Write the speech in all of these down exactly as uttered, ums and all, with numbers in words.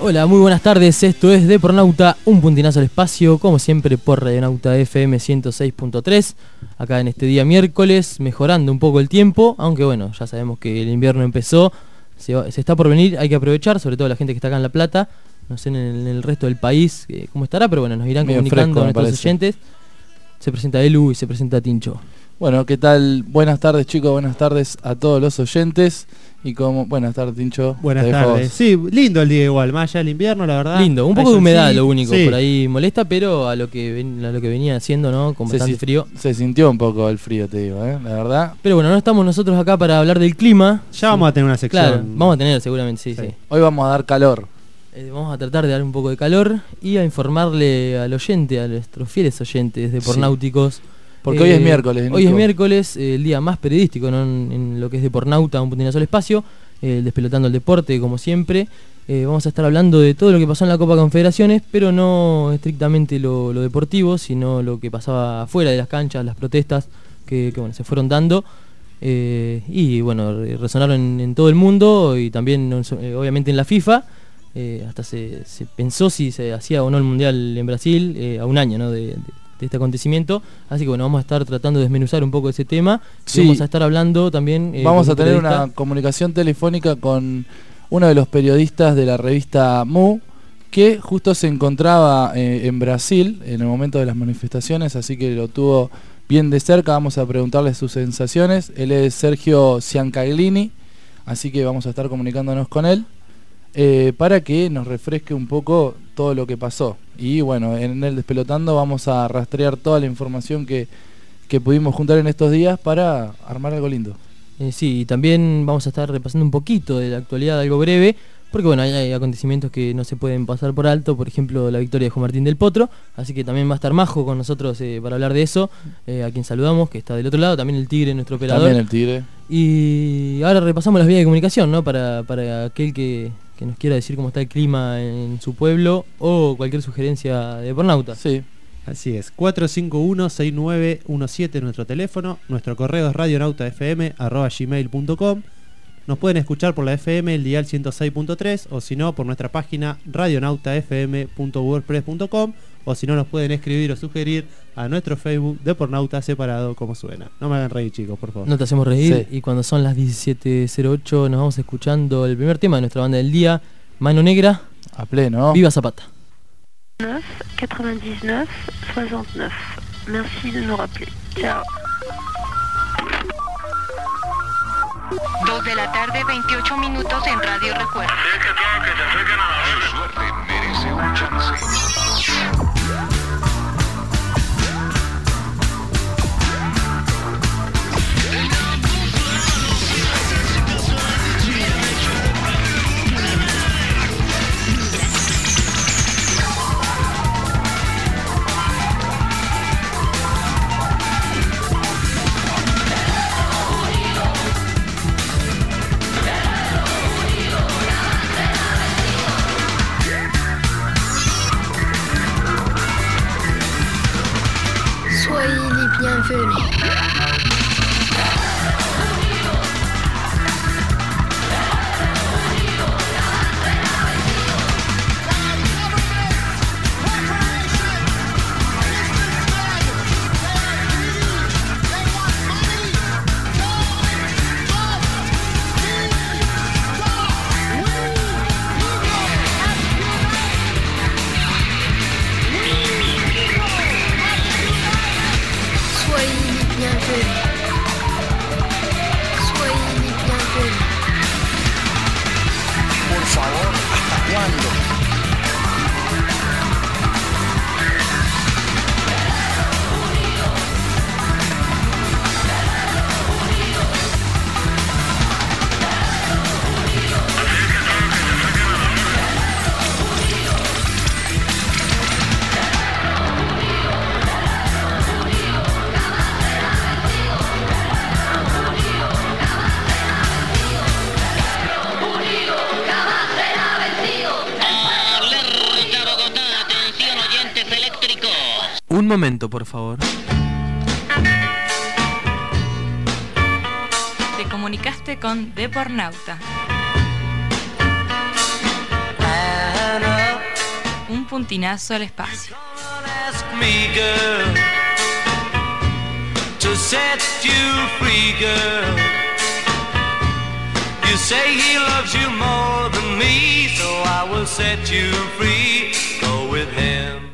Hola, muy buenas tardes, esto es Depornauta, un puntinazo al espacio, como siempre por Radionauta F M ciento seis punto tres, acá en este día miércoles, mejorando un poco el tiempo, aunque bueno, ya sabemos que el invierno empezó, se, va, se está por venir, hay que aprovechar, sobre todo la gente que está acá en La Plata, no sé en el, en el resto del país eh, cómo estará, pero bueno, nos irán Medio comunicando fresco, a nuestros parece. oyentes. Se presenta Elu y se presenta Tincho. Bueno, ¿qué tal? Buenas tardes, chicos, buenas tardes a todos los oyentes. Y como, buenas tardes, Tincho. Buenas Te dejo tardes. vos. Sí, lindo el día igual, más allá del invierno, la verdad. Lindo, un Hay poco de humedad solcito, lo único, sí. por ahí molesta, pero a lo que ven, a lo que venía haciendo, ¿no? Con Se bastante si- frío. Se sintió un poco el frío, te digo, ¿eh? La verdad. Pero bueno, no estamos nosotros acá para hablar del clima. Ya vamos a tener una sección. Claro, vamos a tener seguramente, sí, sí. Sí. Hoy vamos a dar calor. Eh, vamos a tratar de dar un poco de calor y a informarle al oyente, a nuestros fieles oyentes de Sí. Pornáuticos. Porque hoy es miércoles, Hoy es Nico. miércoles, eh, el día más periodístico, ¿no? en, en lo que es de Pornauta, un puntinazo al espacio, eh, despelotando el deporte, como siempre. Eh, vamos a estar hablando de todo lo que pasó en la Copa Confederaciones, pero no estrictamente lo, lo deportivo, sino lo que pasaba afuera de las canchas, las protestas que, que, bueno, se fueron dando. Eh, y bueno, re- resonaron en, en todo el mundo y también eh, obviamente en la FIFA. Eh, hasta se, se pensó si se hacía o no el Mundial en Brasil, eh, a un año, ¿no? de, de, de este acontecimiento. Así que bueno, vamos a estar tratando de desmenuzar un poco ese tema. Sí. Y vamos a estar hablando también. eh, Vamos con a un tener periodista. una comunicación telefónica con uno de los periodistas de la revista Mu, que justo se encontraba eh, en Brasil en el momento de las manifestaciones, así que lo tuvo bien de cerca. Vamos a preguntarle sus sensaciones. Él es Sergio Ciancaglini, así que vamos a estar comunicándonos con él eh, para que nos refresque un poco todo lo que pasó. Y bueno, en el Despelotando vamos a rastrear toda la información que, que pudimos juntar en estos días para armar algo lindo. Eh, sí, y también vamos a estar repasando un poquito de la actualidad, algo breve, porque bueno, hay, hay acontecimientos que no se pueden pasar por alto, por ejemplo la victoria de Juan Martín del Potro, así que también va a estar Majo con nosotros eh, para hablar de eso, eh, a quien saludamos, que está del otro lado, también el Tigre, nuestro operador. También el Tigre. Y ahora repasamos las vías de comunicación, ¿no? Para, para aquel que, que nos quiera decir cómo está el clima en su pueblo o cualquier sugerencia de Pornauta. Sí. Así es, cuatro cinco uno, seis nueve uno siete nuestro teléfono, nuestro correo es radionautafm arroba gmail punto com. Nos pueden escuchar por la F M, el dial ciento seis punto tres, o si no, por nuestra página radionautafm punto wordpress punto com, o si no, nos pueden escribir o sugerir a nuestro Facebook de Pornauta separado como suena. No me hagan reír, chicos, por favor. No te hacemos reír, Sí. y cuando son las diecisiete cero ocho nos vamos escuchando el primer tema de nuestra banda del día, Mano Negra, A pleno. Viva Zapata. neuf quatre-vingt-dix-neuf soixante-neuf. Merci de nous rappeler. Ciao. dos de la tarde, veintiocho minutos en Radio Recuerdo. Su suerte merece un chance. Soyez les bienvenus. Soyez les bienvenus. Soyez les bienvenus. Por favor, ¿hasta cuándo? Alerta Bogotá, atención oyentes eléctricos. Un momento, por favor. Te comunicaste con Depornauta. Ah, puntinazo al espacio. Ask me, girl, to set you free, girl. You say he loves you more than me, so I will set you free. Go with him.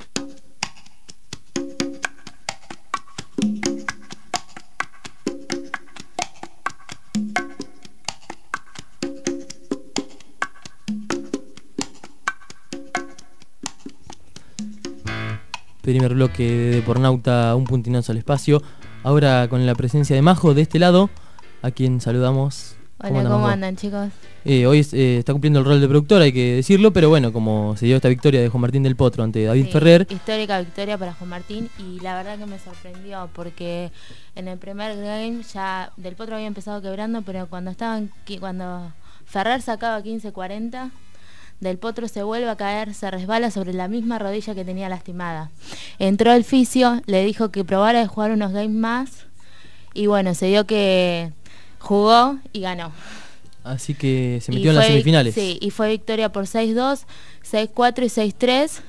Primer bloque de Depornauta, un puntinazo al espacio. Ahora con la presencia de Majo de este lado, a quien saludamos. Hola, ¿cómo, ¿cómo andan, chicos? Eh, hoy eh, está cumpliendo el rol de productor, hay que decirlo, pero bueno, como se dio esta victoria de Juan Martín del Potro ante David sí, Ferrer. Histórica victoria para Juan Martín, y la verdad que me sorprendió porque en el primer game ya Del Potro había empezado quebrando, pero cuando estaban cuando Ferrer sacaba quince cuarenta, Del Potro se vuelve a caer, se resbala sobre la misma rodilla que tenía lastimada. Entró el fisio, le dijo que probara de jugar unos games más, y bueno, se dio que jugó y ganó. Así que se metió en las semifinales. Sí, y fue victoria por seis dos, seis cuatro y seis tres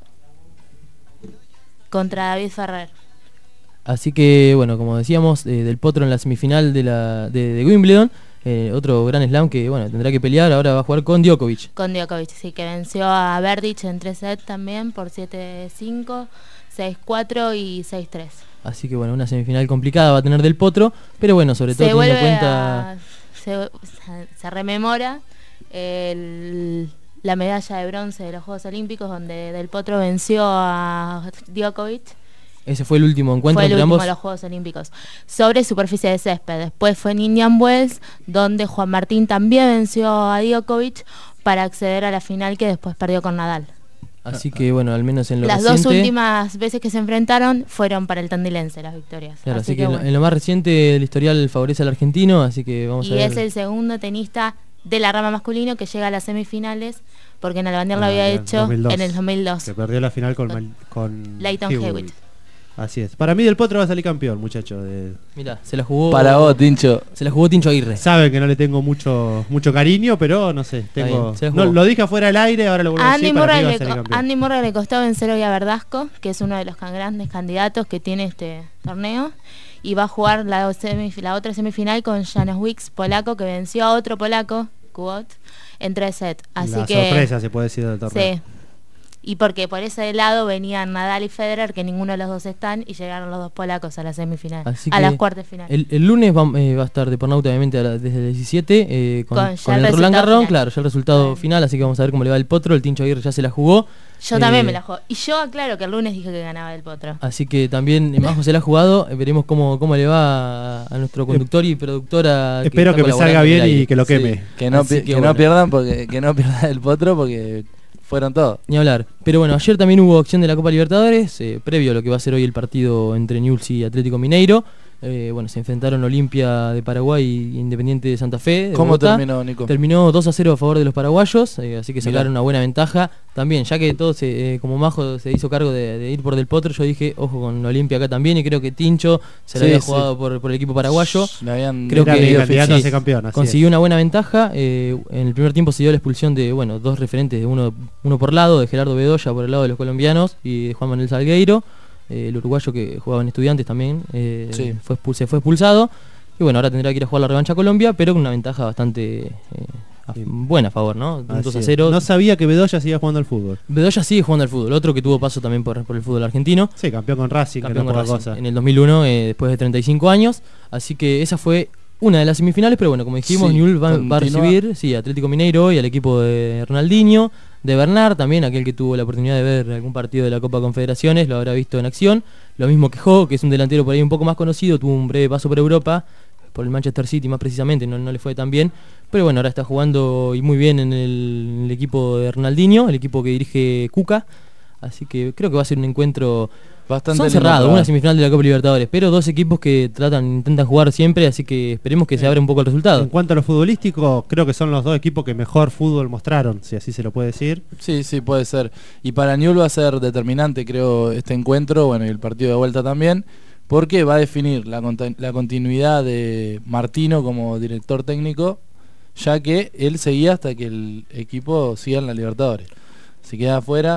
contra David Ferrer. Así que, bueno, como decíamos, eh, Del Potro en la semifinal de, la, de, de Wimbledon. Eh, otro gran slam que, bueno, tendrá que pelear. Ahora va a jugar con Djokovic. Con Djokovic, sí, que venció a Berdych en tres sets también por siete cinco, seis cuatro y seis tres. Así que, bueno, una semifinal complicada va a tener Del Potro. Pero bueno, sobre todo se teniendo en cuenta... A, se, se rememora el, la medalla de bronce de los Juegos Olímpicos, donde Del Potro venció a Djokovic. Ese fue el último encuentro fue el entre último ambos. de los Juegos Olímpicos sobre superficie de césped. Después fue en Indian Wells, donde Juan Martín también venció a Djokovic para acceder a la final, que después perdió con Nadal. Así que, bueno, al menos en lo las reciente... dos últimas veces que se enfrentaron fueron para el tandilense las victorias. Claro, así, así que, que en, bueno. lo, en lo más reciente el historial favorece al argentino, así que vamos y a ver. es el segundo tenista de la rama masculino que llega a las semifinales, porque Nalbandian ah, lo había hecho dos mil dos, en el dos mil dos. Que perdió la final con, con, con Lleyton Hewitt. Así es. Para mí Del Potro va a salir campeón, muchacho. De... Mirá, se la jugó... Para vos, Tincho. Se la jugó Tincho Aguirre. Saben que no le tengo mucho mucho cariño, pero no sé. Tengo... No, lo dije afuera del aire, ahora lo vuelvo a decir. Para mí va a salir campeón. Andy Murray le costó vencer hoy a Verdasco, que es uno de los grandes candidatos que tiene este torneo. Y va a jugar la, semif- la otra semifinal con Janos Wicks, polaco, que venció a otro polaco, Kubot, en tres sets. Así la que, sorpresa se puede decir del torneo. Sí. Y porque por ese lado venían Nadal y Federer, que ninguno de los dos están, y llegaron los dos polacos a la semifinal, Así a las cuartas finales. El, el lunes va, eh, va a estar Depornauta, obviamente, a la, desde el diecisiete, eh, con, con, con el, el Roland Garros, claro, ya el resultado bueno. final, así que vamos a ver cómo le va el Potro. El Tincho Aguirre ya se la jugó. Yo eh, también me la juego. Y yo aclaro que el lunes dije que ganaba el Potro. Así que también eh, Majo se la ha jugado. Eh, veremos cómo, cómo le va a, a nuestro conductor y productora. Espero que, que me salga bien y que lo queme. Sí, que no, que, que bueno. no pierdan, porque que no pierda el Potro, porque fueron todos. Ni hablar. Pero bueno, ayer también hubo acción de la Copa Libertadores, eh, previo a lo que va a ser hoy el partido entre Newell's y Atlético Mineiro. Eh, bueno, se enfrentaron Olimpia de Paraguay e Independiente de Santa Fe. De ¿Cómo Bogotá. terminó, Nico? Terminó dos a cero a favor de los paraguayos, eh, así que sacaron Mirá. una buena ventaja. También, ya que todo se, eh, como Majo se hizo cargo de, de ir por Del Potro, yo dije, ojo con Olimpia acá también, y creo que Tincho se sí, la había sí. jugado por, por el equipo paraguayo. Le habían creo que el candidato a ser campeón. Así consiguió es. una buena ventaja. Eh, en el primer tiempo se dio la expulsión de, bueno, dos referentes, de uno, uno por lado, de Gerardo Bedoya por el lado de los colombianos y de Juan Manuel Salgueiro. Eh, el uruguayo que jugaba en Estudiantes también eh, sí. fue expul- se fue expulsado, y bueno, ahora tendrá que ir a jugar la revancha a Colombia, pero con una ventaja bastante eh, a, buena a favor, ¿no? dos a cero. No sabía que Bedoya seguía jugando al fútbol. Bedoya sigue jugando al fútbol, otro que tuvo paso también por, por el fútbol argentino. Sí, campeón con Racing, campeón que no con Racing cosa. en el dos mil uno, eh, después de treinta y cinco años, así que esa fue una de las semifinales, pero bueno, como dijimos, sí, Newell's va, va a recibir sí, Atlético Mineiro y al equipo de Ronaldinho, de Bernard, también aquel que tuvo la oportunidad de ver algún partido de la Copa Confederaciones, lo habrá visto en acción. Lo mismo que Jo, que es un delantero por ahí un poco más conocido, tuvo un breve paso por Europa, por el Manchester City más precisamente, no, no le fue tan bien, pero bueno, ahora está jugando y muy bien en el, en el equipo de Ronaldinho, el equipo que dirige Cuca, así que creo que va a ser un encuentro bastante son cerrados, una semifinal de la Copa Libertadores, pero dos equipos que tratan, intentan jugar siempre, así que esperemos que se abra un poco el resultado. En cuanto a lo futbolístico, creo que son los dos equipos que mejor fútbol mostraron, si así se lo puede decir. Sí, sí, puede ser. Y para Newell's va a ser determinante, creo, este encuentro, bueno, y el partido de vuelta también, porque va a definir la, la continuidad de Martino como director técnico, ya que él seguía hasta que el equipo siga en la Libertadores. Si queda afuera,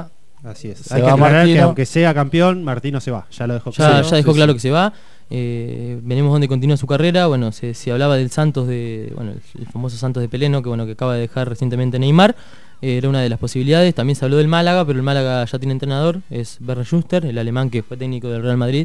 Así es. Se Hay que va aclarar que Martino. aunque sea campeón, Martino se va. Ya lo dejó Ya, claro. ya dejó Sí, claro sí. que se va. Eh, veremos dónde continúa su carrera. Bueno, se, se hablaba del Santos de, bueno, el, el famoso Santos de Pelé, ¿no? que bueno, que acaba de dejar recientemente Neymar. Eh, era una de las posibilidades. También se habló del Málaga, pero el Málaga ya tiene entrenador, es Bernd Schuster, el alemán que fue técnico del Real Madrid.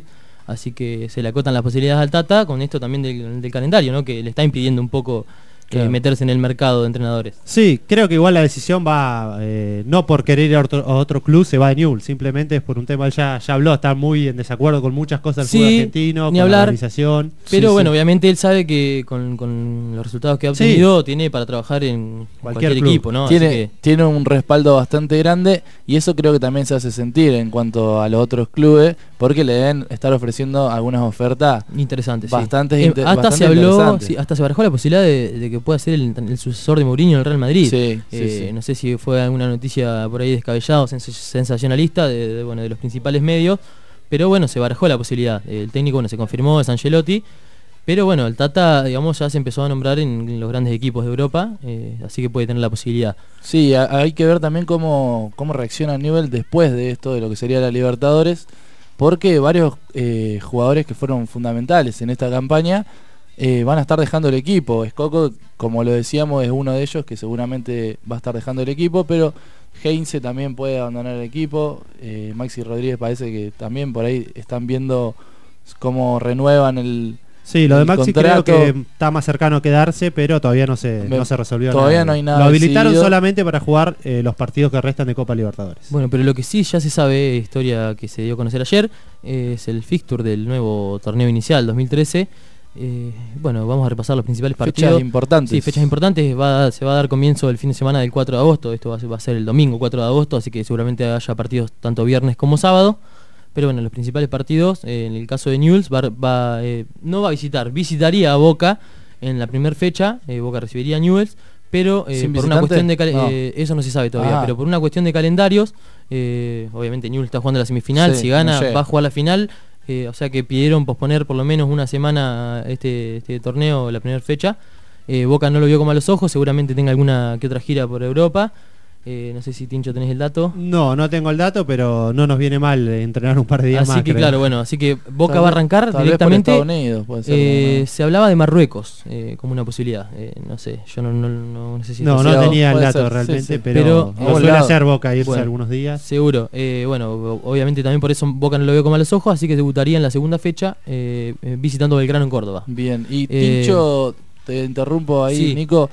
Así que se le acotan las posibilidades al Tata con esto también del, del calendario, ¿no? Que le está impidiendo un poco eh, Claro. meterse en el mercado de entrenadores. Sí, creo que igual la decisión va, eh, no por querer ir a otro, a otro club se va de Newell's, simplemente es por un tema, él ya, ya habló, está muy en desacuerdo con muchas cosas del Sí, fútbol argentino, ni con hablar. la organización. Pero Sí, bueno, sí. obviamente él sabe que con, con los resultados que ha Sí. obtenido tiene para trabajar en cualquier, Cualquier club. equipo, ¿no? Así Tiene, que, tiene un respaldo bastante grande y eso creo que también se hace sentir en cuanto a los otros clubes porque le deben estar ofreciendo algunas ofertas interesante, sí. bastante Eh, inter- hasta bastante se habló, interesantes. sí, hasta se barajó la posibilidad de, de que pueda ser el, el sucesor de Mourinho en el Real Madrid. Sí, sí, Eh, sí. No sé si fue alguna noticia por ahí descabellada o sens- sensacionalista de, de, bueno, de los principales medios, pero bueno, se barajó la posibilidad. El técnico, bueno, se confirmó, es Ancelotti, pero bueno, el Tata, digamos, ya se empezó a nombrar en, en los grandes equipos de Europa, eh, así que puede tener la posibilidad. Sí, a- hay que ver también cómo, cómo reacciona Newell después de esto, de lo que sería la Libertadores, porque varios eh, jugadores que fueron fundamentales en esta campaña eh, van a estar dejando el equipo. Escoco, como lo decíamos, es uno de ellos que seguramente va a estar dejando el equipo, pero Heinze también puede abandonar el equipo. eh, Maxi Rodríguez parece que también por ahí están viendo cómo renuevan el Sí, lo de el Maxi contrato. creo que está más cercano a quedarse, pero todavía no se, Me- no se resolvió todavía nada. no hay nada Lo habilitaron decidido. solamente para jugar eh, los partidos que restan de Copa Libertadores. Bueno, pero lo que sí ya se sabe, historia que se dio a conocer ayer, eh, es el fixture del nuevo torneo inicial dos mil trece. Eh, bueno, vamos a repasar los principales partidos. Fechas importantes. Sí, fechas importantes. Va a- se va a dar comienzo el fin de semana del cuatro de agosto. Esto va a ser, va a ser el domingo cuatro de agosto, así que seguramente haya partidos tanto viernes como sábado. Pero bueno, los principales partidos, eh, en el caso de Newell's, va, va, eh, no va a visitar, visitaría a Boca en la primera fecha. eh, Boca recibiría a Newell's, pero eh, ¿Sin por una visitante? cuestión de cal- No. eh, eso no se sabe todavía, Ah. pero por una cuestión de calendarios, eh, obviamente Newell's está jugando la semifinal, Sí, si gana no llega. va a jugar la final, eh, o sea que pidieron posponer por lo menos una semana este, este torneo, la primera fecha. Eh, Boca no lo vio con malos ojos, seguramente tenga alguna que otra gira por Europa. Eh, no sé si Tincho tenés el dato. No, no tengo el dato, pero no nos viene mal eh, entrenar un par de días Así más. que creo. claro, bueno, así que Boca Tal va a vez- arrancar tal vez por directamente. Estados Unidos, puede ser, eh, ¿no? Se hablaba de Marruecos eh, como una posibilidad. Eh, no sé, yo no, no, no, no sé si No, es no cierto. tenía el puede dato ser, realmente, sí, sí. pero, Pero, lo algún suele lado. hacer Boca irse Bueno, algunos días. Seguro. Eh, bueno, o- obviamente también por eso Boca no lo veo con malos ojos, así que debutaría en la segunda fecha eh, eh, visitando Belgrano en Córdoba. Bien, y Eh, Tincho, te interrumpo ahí, sí. Nico,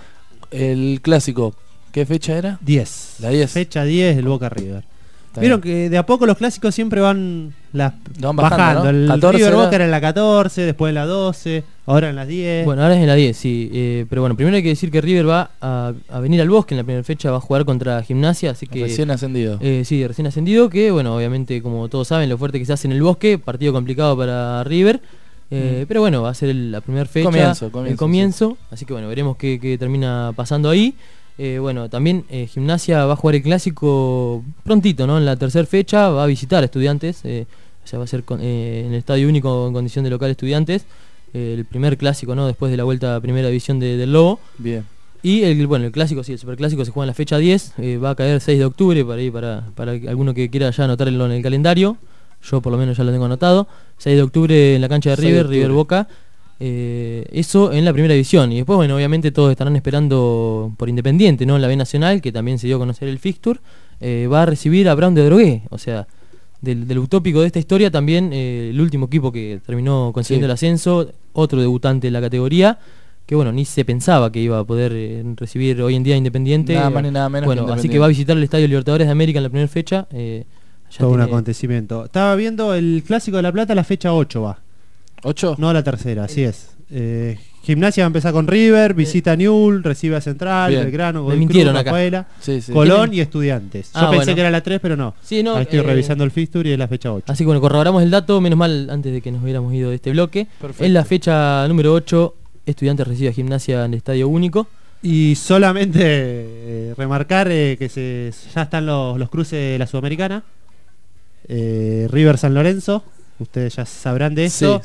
el clásico, ¿qué fecha era? diez. La diez. Fecha diez del Boca River. Está Vieron bien. que de a poco los clásicos siempre van, las, Van bajando. bajando, ¿no? El catorce River era. Boca era en la catorce, después en la doce, ahora en la diez. Bueno, ahora es en la diez, sí. eh, pero bueno, primero hay que decir que River va a, a venir al Bosque en la primera fecha, va a jugar contra Gimnasia, así que... Recién ascendido. Eh, sí, recién ascendido, que bueno, obviamente como todos saben, lo fuerte que se hace en el Bosque, partido complicado para River, eh, Mm. pero bueno, va a ser el- la primera fecha, Comienzo, el comienzo, comienzo, así que bueno, veremos qué, qué termina pasando ahí. Eh, bueno, también eh, Gimnasia va a jugar el clásico prontito, ¿no? En la tercera fecha va a visitar a Estudiantes, eh, o sea, va a ser con- eh, en el Estadio Único en condición de local Estudiantes, eh, el primer clásico, ¿no? Después de la vuelta a Primera División de- del Lobo. Bien. Y el, bueno, el clásico, sí, el superclásico se juega en la fecha diez, eh, va a caer seis de octubre para, ahí, para, para alguno que quiera ya anotarlo en el calendario. Yo por lo menos ya lo tengo anotado. seis de octubre en la cancha de seis de River, octubre. River Boca. Eh, eso en la primera división. Y después, bueno, obviamente todos estarán esperando por Independiente, ¿no? En la B Nacional, que también se dio a conocer el fixture. Eh, va a recibir a Brown de Drogué. O sea, del, del utópico de esta historia también eh, el último equipo que terminó consiguiendo Sí. el ascenso, otro debutante en la categoría, que bueno, ni se pensaba que iba a poder eh, recibir hoy en día Independiente. Nada más ni nada menos Bueno, que así Independiente. que va a visitar el Estadio Libertadores de América en la primera fecha. eh, ya Todo un tiene- acontecimiento. Estaba viendo el Clásico de La Plata, la fecha ocho va. ¿Ocho? No la tercera, así es. Eh, Gimnasia va a empezar con River, visita a Newell's, recibe a Central, Bien. Belgrano, Me Godoy mintieron Cruz, acá. Rafaela, Sí, sí. Colón Tienen- y Estudiantes. Yo Ah, pensé bueno. que era la tres, pero no. Sí, no, Ahí estoy eh, revisando el fixture y es la fecha ocho. Así que bueno, corroboramos el dato, menos mal antes de que nos hubiéramos ido de este bloque. Perfecto. En la fecha número ocho, Estudiantes recibe a Gimnasia en el Estadio Único. Y solamente eh, remarcar eh, que se, ya están los, los cruces de la Sudamericana. Eh, River San Lorenzo, ustedes ya sabrán de eso. Sí.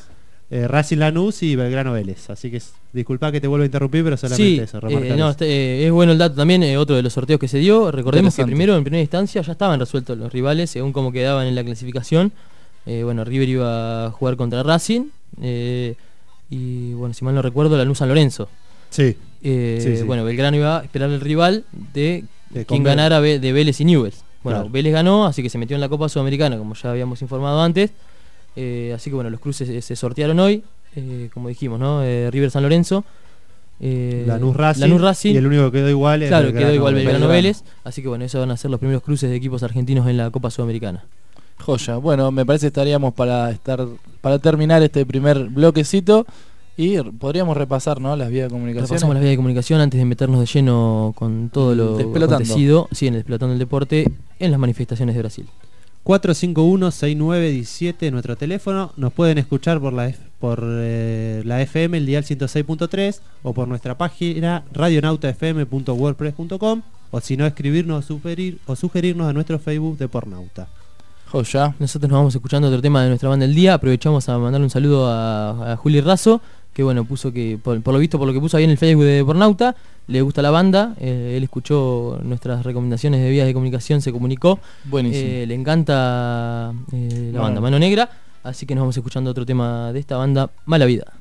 eh, Racing Lanús y Belgrano Vélez. Así que es, disculpa que te vuelvo a interrumpir, pero solamente Sí, eso. eh, remarcar no, eso. este, eh, es bueno el dato también, eh, otro de los sorteos que se dio. Recordemos que Interesante. primero, en primera instancia, ya estaban resueltos los rivales según cómo quedaban en la clasificación. Eh, bueno, River iba a jugar contra Racing. Eh, y bueno, si mal no recuerdo, Lanús San Lorenzo. Sí. Eh, Sí, sí. Bueno, Belgrano iba a esperar el rival de De quien Conver- ganara Ve- de Vélez y Newell's. Bueno, Claro. Vélez ganó, así que se metió en la Copa Sudamericana, como ya habíamos informado antes. Eh, así que bueno, los cruces eh, se sortearon hoy, eh, como dijimos, ¿no? Eh, River San Lorenzo. Eh, Lanús Racing, Lanús Racing. y el único que quedó igual es Claro, Belgrano quedó igual Belgrano Belgrano. Vélez. Así que bueno, esos van a ser los primeros cruces de equipos argentinos en la Copa Sudamericana. Joya. Bueno, me parece que estaríamos para estar para terminar este primer bloquecito y r- podríamos repasar, ¿no? Las vías de comunicación. Repasamos las vías de comunicación antes de meternos de lleno con todo lo Despelotando. acontecido, sí, en el Despelotando el Deporte, en las manifestaciones de Brasil. cuatro cinco uno, seis nueve uno siete nuestro teléfono. Nos pueden escuchar por la F- por eh, la F M, el dial ciento seis punto tres, o por nuestra página radionauta f m punto wordpress punto com, o si no, escribirnos o, sugerir, o sugerirnos a nuestro Facebook de Pornauta. Joya. Nosotros nos vamos escuchando otro tema de nuestra banda del día. Aprovechamos a mandarle un saludo a, a Juli Razo, que bueno, puso que, por, por lo visto, por lo que puso ahí en el Facebook de Pornauta, le gusta la banda. Eh, él escuchó nuestras recomendaciones de vías de comunicación, se comunicó. Buenísimo. Eh, le encanta eh, la No. banda Mano Negra. Así que nos vamos escuchando otro tema de esta banda, Mala Vida.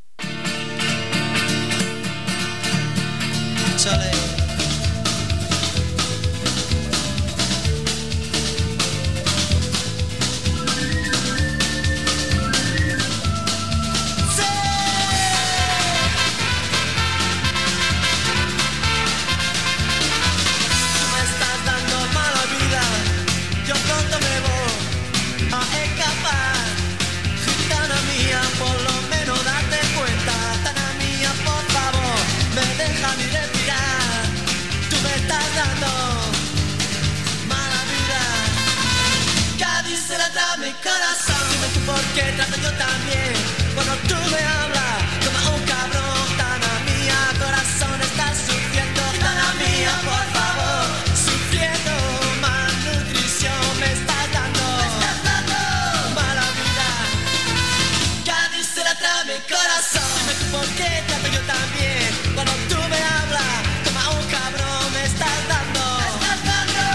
Tú me estás dando mala vida, yo pronto me voy a escapar. Gitana mía, por lo menos date cuenta. Gitana mía, por favor, me deja ni respirar. Tú me estás dando mala vida. Cádiz se la da mi corazón. Dime tú por qué trato yo también. Cuando tú me hablas, como un cabrón. Gitana mía, corazón está sufriendo. Gitana mía, por favor, sufriendo malnutrición. Me estás dando, me estás dando mala vida. Cádiz se la trae mi corazón. Dime tú por qué trato yo también. Cuando tú me hablas, como un cabrón. Me estás dando, me estás dando.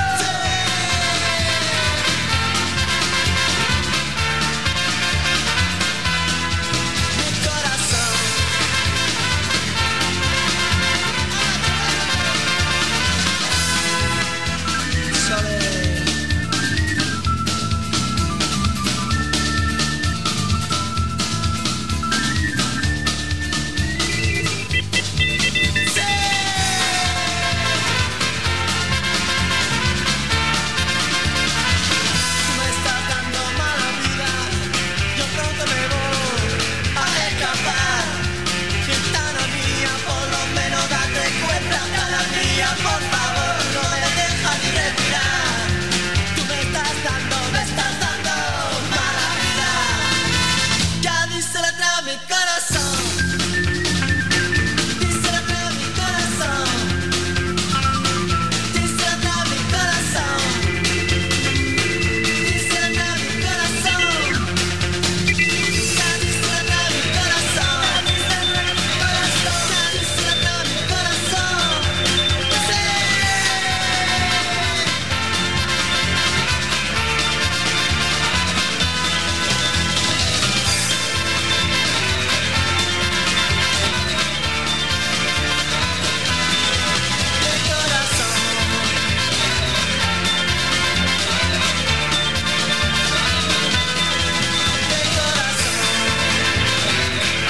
Mi corazón. Sole. Tú me estás dando mala vida, yo pronto me voy a escapar. Gitana mía, por lo menos date cuenta. Gitana mía, por favor, no me dejas ni respirar. Tú me estás dando, me estás dando mala vida. Ya dice la trae mi corazón. Dice la trae mi corazón. Dice la trae mi corazón. Dice la trae mi corazón. Ya dice la trae mi corazón. Ya dice la trae mi corazón. Sí. Mi corazón. Mi corazón.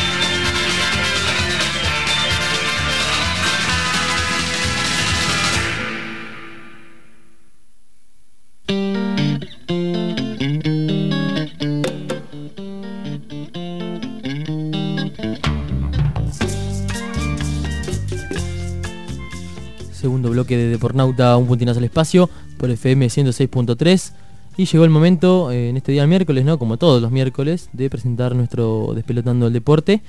Segundo bloque de Depornauta, un puntinazo al espacio, por F M ciento seis punto tres. Y llegó el momento, eh, en este día miércoles, ¿no? Como todos los miércoles, de presentar nuestro Despelotando el Deporte.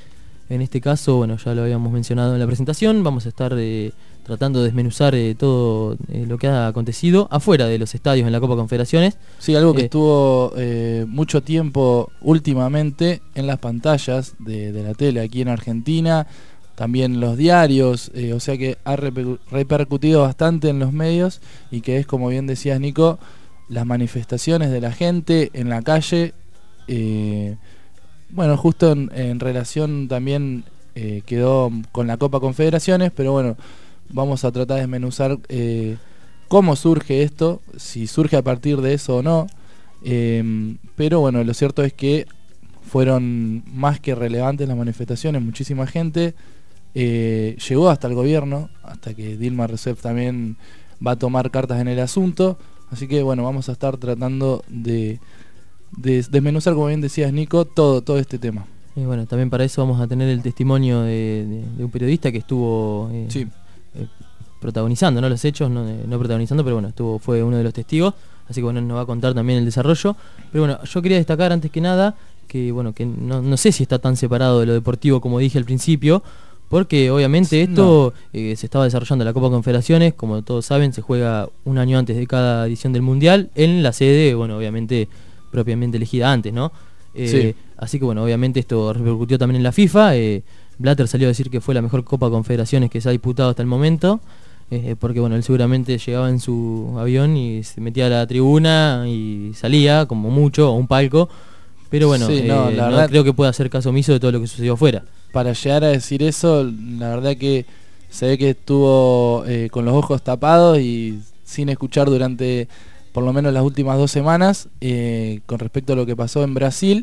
En este caso, bueno, ya lo habíamos mencionado en la presentación, vamos a estar eh, tratando de desmenuzar eh, todo eh, lo que ha acontecido afuera de los estadios en la Copa Confederaciones. Sí, algo que Eh, estuvo eh, mucho tiempo últimamente en las pantallas de, de la tele aquí en Argentina, también los diarios, eh, o sea que ha reper- repercutido bastante en los medios y que es, como bien decías Nico, las manifestaciones de la gente en la calle, eh, bueno, justo en, en relación también eh, quedó con la Copa Confederaciones, pero bueno, vamos a tratar de desmenuzar eh, cómo surge esto, si surge a partir de eso o no, eh, pero bueno, lo cierto es que fueron más que relevantes las manifestaciones, muchísima gente, eh, llegó hasta el gobierno, hasta que Dilma Rousseff también va a tomar cartas en el asunto, así que bueno, vamos a estar tratando de, de desmenuzar, como bien decías Nico, todo, todo este tema. Y bueno, también para eso vamos a tener el testimonio de, de- de un periodista que estuvo eh, Sí. eh, protagonizando, ¿no? Los hechos, no, eh, no protagonizando, pero bueno, estuvo, fue uno de los testigos, así que bueno, nos va a contar también el desarrollo. Pero bueno, yo quería destacar antes que nada que bueno, que no, no sé si está tan separado de lo deportivo como dije al principio, porque obviamente esto eh, se estaba desarrollando la Copa Confederaciones, como todos saben, se juega un año antes de cada edición del Mundial, en la sede, bueno, obviamente propiamente elegida antes, ¿no? Eh, Sí. Así que bueno, obviamente esto repercutió también en la FIFA. eh, Blatter salió a decir que fue la mejor Copa Confederaciones que se ha disputado hasta el momento, eh, porque bueno, él seguramente llegaba en su avión y se metía a la tribuna y salía, como mucho, a un palco, pero bueno, Sí, eh, no, la no verdad- creo que pueda hacer caso omiso de todo lo que sucedió afuera. Para llegar a decir eso, la verdad que se ve que estuvo eh, con los ojos tapados y sin escuchar durante por lo menos las últimas dos semanas eh, con respecto a lo que pasó en Brasil,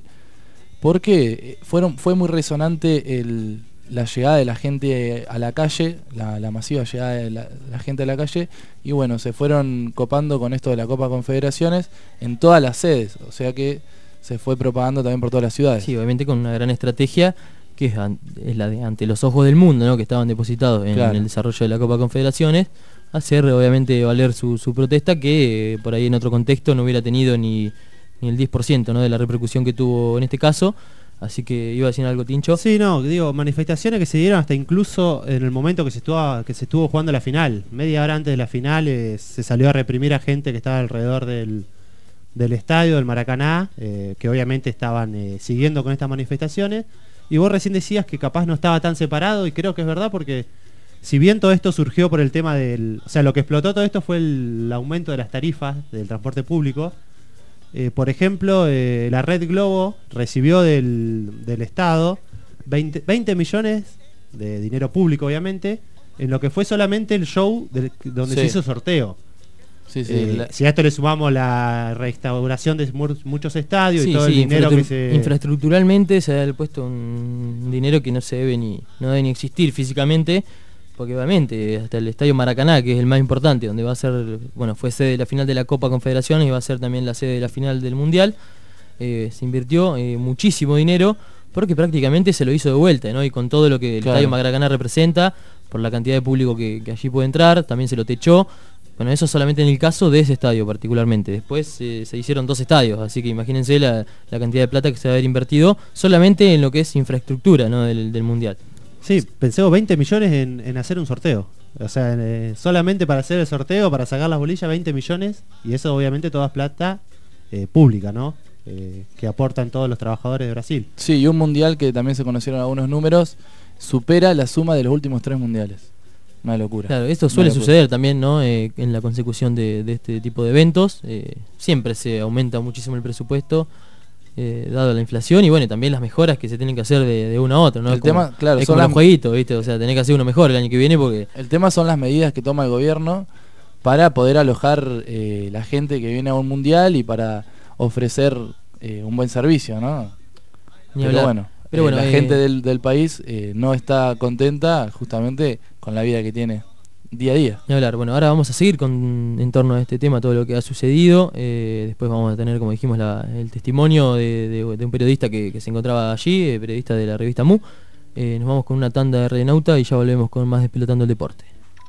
porque fueron, fue muy resonante el, la llegada de la gente a la calle, la, la masiva llegada de la, la gente a la calle, y bueno, se fueron copando con esto de la Copa Confederaciones en todas las sedes, o sea que se fue propagando también por todas las ciudades. Sí, obviamente con una gran estrategia que es, an- es la de ante los ojos del mundo, ¿no? Que estaban depositados en, Claro. el desarrollo de la Copa Confederaciones, hacer obviamente valer su, su protesta, que eh, por ahí en otro contexto no hubiera tenido ni, ni el diez por ciento, ¿no? De la repercusión que tuvo en este caso. Así que iba a decir algo, Tincho. Sí, no, digo, manifestaciones que se dieron hasta incluso en el momento que se estuvo, que se estuvo jugando la final. Media hora antes de la final eh, se salió a reprimir a gente que estaba alrededor del, del estadio, del Maracaná, eh, que obviamente estaban eh, siguiendo con estas manifestaciones. Y vos recién decías que capaz no estaba tan separado, y creo que es verdad, porque si bien todo esto surgió por el tema del... O sea, lo que explotó todo esto fue el, el aumento de las tarifas del transporte público. Eh, por ejemplo, eh, la Red Globo recibió del, del Estado veinte, veinte millones de dinero público, obviamente, en lo que fue solamente el show del- donde Sí. se hizo sorteo. Sí, sí, Eh, la- si a esto le sumamos la restauración de mu- muchos estadios y Sí, todo sí, el dinero que infraestru- se... infraestructuralmente se ha puesto un dinero que no se debe ni no debe ni existir físicamente, porque obviamente hasta el Estadio Maracaná, que es el más importante, donde va a ser, bueno, fue sede de la final de la Copa Confederaciones y va a ser también la sede de la final del Mundial, eh, se invirtió eh, muchísimo dinero, porque prácticamente se lo hizo de vuelta, ¿no? Y con todo lo que el Claro. Estadio Maracaná representa, por la cantidad de público que, que allí puede entrar, también se lo techó. Bueno, eso solamente en el caso de ese estadio particularmente. Después eh, se hicieron dos estadios, así que imagínense la, la cantidad de plata que se va a haber invertido solamente en lo que es infraestructura, ¿no? del, del Mundial. Sí, pensé veinte millones en, en hacer un sorteo. O sea, en, eh, solamente para hacer el sorteo, para sacar las bolillas, veinte millones. Y eso obviamente toda es plata eh, pública, ¿no? Eh, que aportan todos los trabajadores de Brasil. Sí, y un mundial que también se conocieron algunos números, supera la suma de los últimos tres mundiales. Una locura. Claro, esto Una suele locura. suceder también, ¿no? Eh, en la consecución de, de este tipo de eventos. Eh, siempre se aumenta muchísimo el presupuesto, eh, dado la inflación, y bueno, también las mejoras que se tienen que hacer de, de uno a otro, ¿no? El Es como- tema, claro, es son como las- los jueguitos, ¿viste? O sea, tenés que hacer uno mejor el año que viene porque... El tema son las medidas que toma el gobierno para poder alojar eh, la gente que viene a un mundial y para ofrecer eh, un buen servicio, ¿no? Ni Pero hablar. bueno, Pero eh, bueno, la eh, gente del, del país eh, no está contenta justamente con la vida que tiene día a día. Ni hablar. Bueno, ahora vamos a seguir con en torno a este tema, todo lo que ha sucedido. Eh, después vamos a tener, como dijimos, la- el testimonio de, de- de un periodista que, que se encontraba allí, eh, periodista de la revista Mu. Eh, nos vamos con una tanda de Radionauta y ya volvemos con más Despelotando el Deporte.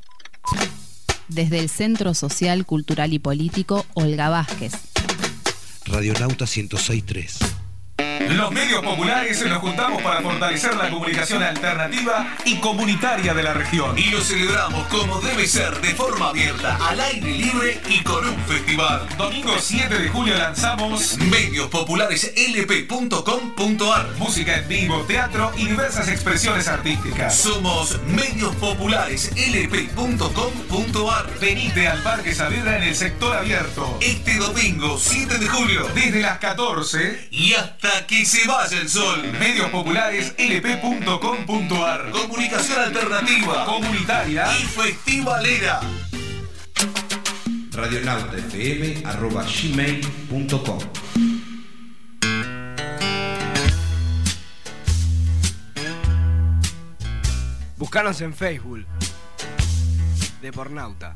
Desde el Centro Social, Cultural y Político, Olga Vázquez. Radionauta ciento seis punto tres. Los medios populares nos juntamos para fortalecer la comunicación alternativa y comunitaria de la región. Y lo celebramos como debe ser, de forma abierta, al aire libre y con un festival. Domingo siete de julio lanzamos medios populares l p punto com punto a r. Música en vivo, teatro y diversas expresiones artísticas. Somos medios populares l p punto com punto a r. Venite al Parque Saavedra en el sector abierto. Este domingo siete de julio. Desde las catorce y hasta que se vaya el sol. Medios populares l p punto com punto a r. Comunicación alternativa, comunitaria y festivalera. radionautafm arroba gmail punto com. Buscanos en Facebook de Pornauta.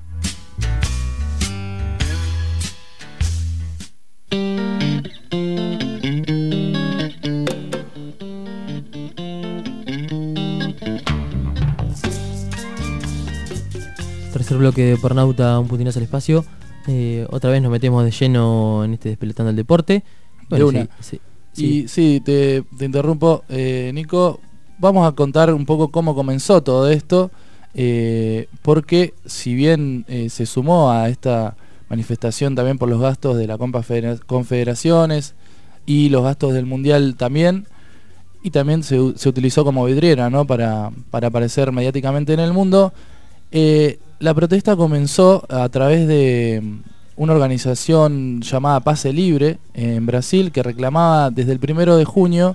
Tercer bloque de Pornauta, un puntinazo al espacio. Eh, otra vez nos metemos de lleno en este Despelotando el Deporte. Bueno, de una. Sí, sí, y sí, te, te interrumpo, eh, Nico. Vamos a contar un poco cómo comenzó todo esto, eh, porque si bien eh, se sumó a esta manifestación también por los gastos de la Confederaciones y los gastos del Mundial también, y también se, se utilizó como vidriera, ¿no? para, para aparecer mediáticamente en el mundo. Eh, la protesta comenzó a través de una organización llamada Pase Libre en Brasil, que reclamaba desde el primero de junio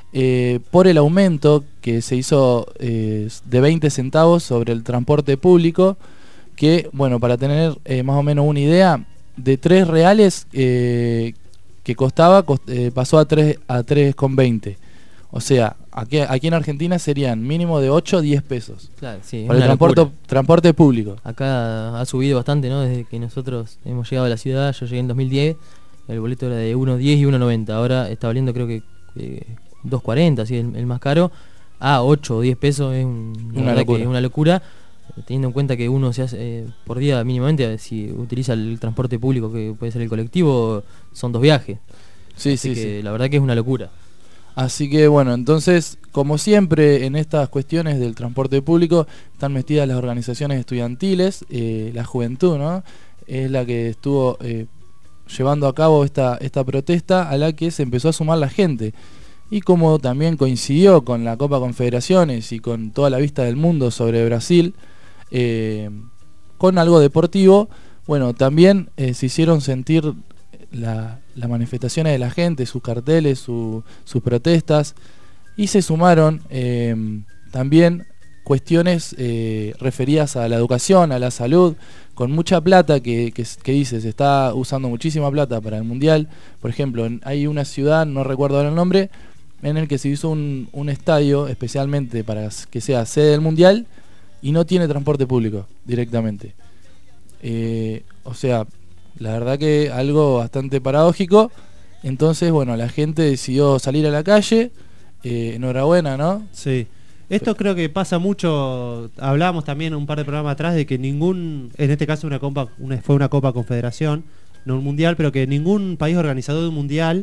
eh, por el aumento que se hizo eh, de veinte centavos sobre el transporte público, que, bueno, para tener eh, más o menos una idea, de tres reales eh, que costaba, cost, eh, pasó a tres a tres con veinte. O sea, aquí, aquí en Argentina serían mínimo de ocho a diez pesos. Claro, sí, para el transporte, transporte público. Acá ha subido bastante, ¿no? Desde que nosotros hemos llegado a la ciudad. Yo llegué en dos mil diez, el boleto era de uno diez y uno noventa. Ahora está valiendo, creo que eh, dos cuarenta, así el, el más caro. A ocho o diez pesos es un, una, locura. Que es una locura. Teniendo en cuenta que uno se hace eh, por día mínimamente, si utiliza el transporte público, que puede ser el colectivo, son dos viajes. Sí, así sí, que sí. La verdad que es una locura. Así que bueno, entonces, como siempre en estas cuestiones del transporte público están metidas las organizaciones estudiantiles, eh, la juventud, ¿no? Es la que estuvo eh, llevando a cabo esta, esta protesta, a la que se empezó a sumar la gente. Y como también coincidió con la Copa Confederaciones y con toda la vista del mundo sobre Brasil, eh, con algo deportivo, bueno, también eh, se hicieron sentir La, las manifestaciones de la gente, sus carteles, su, sus protestas, y se sumaron eh, también cuestiones eh, referidas a la educación, a la salud, con mucha plata que, que, que dice, se está usando muchísima plata para el Mundial. Por ejemplo, hay una ciudad, no recuerdo ahora el nombre, en el que se hizo un, un estadio especialmente para que sea sede del Mundial y no tiene transporte público directamente. Eh, o sea, la verdad que algo bastante paradójico. Entonces, bueno, la gente decidió salir a la calle. Eh, enhorabuena, ¿no? Sí. Esto creo que pasa mucho. Hablábamos también un par de programas atrás de que ningún, en este caso una copa, una, fue una Copa Confederación, no un mundial, pero que ningún país organizador de un mundial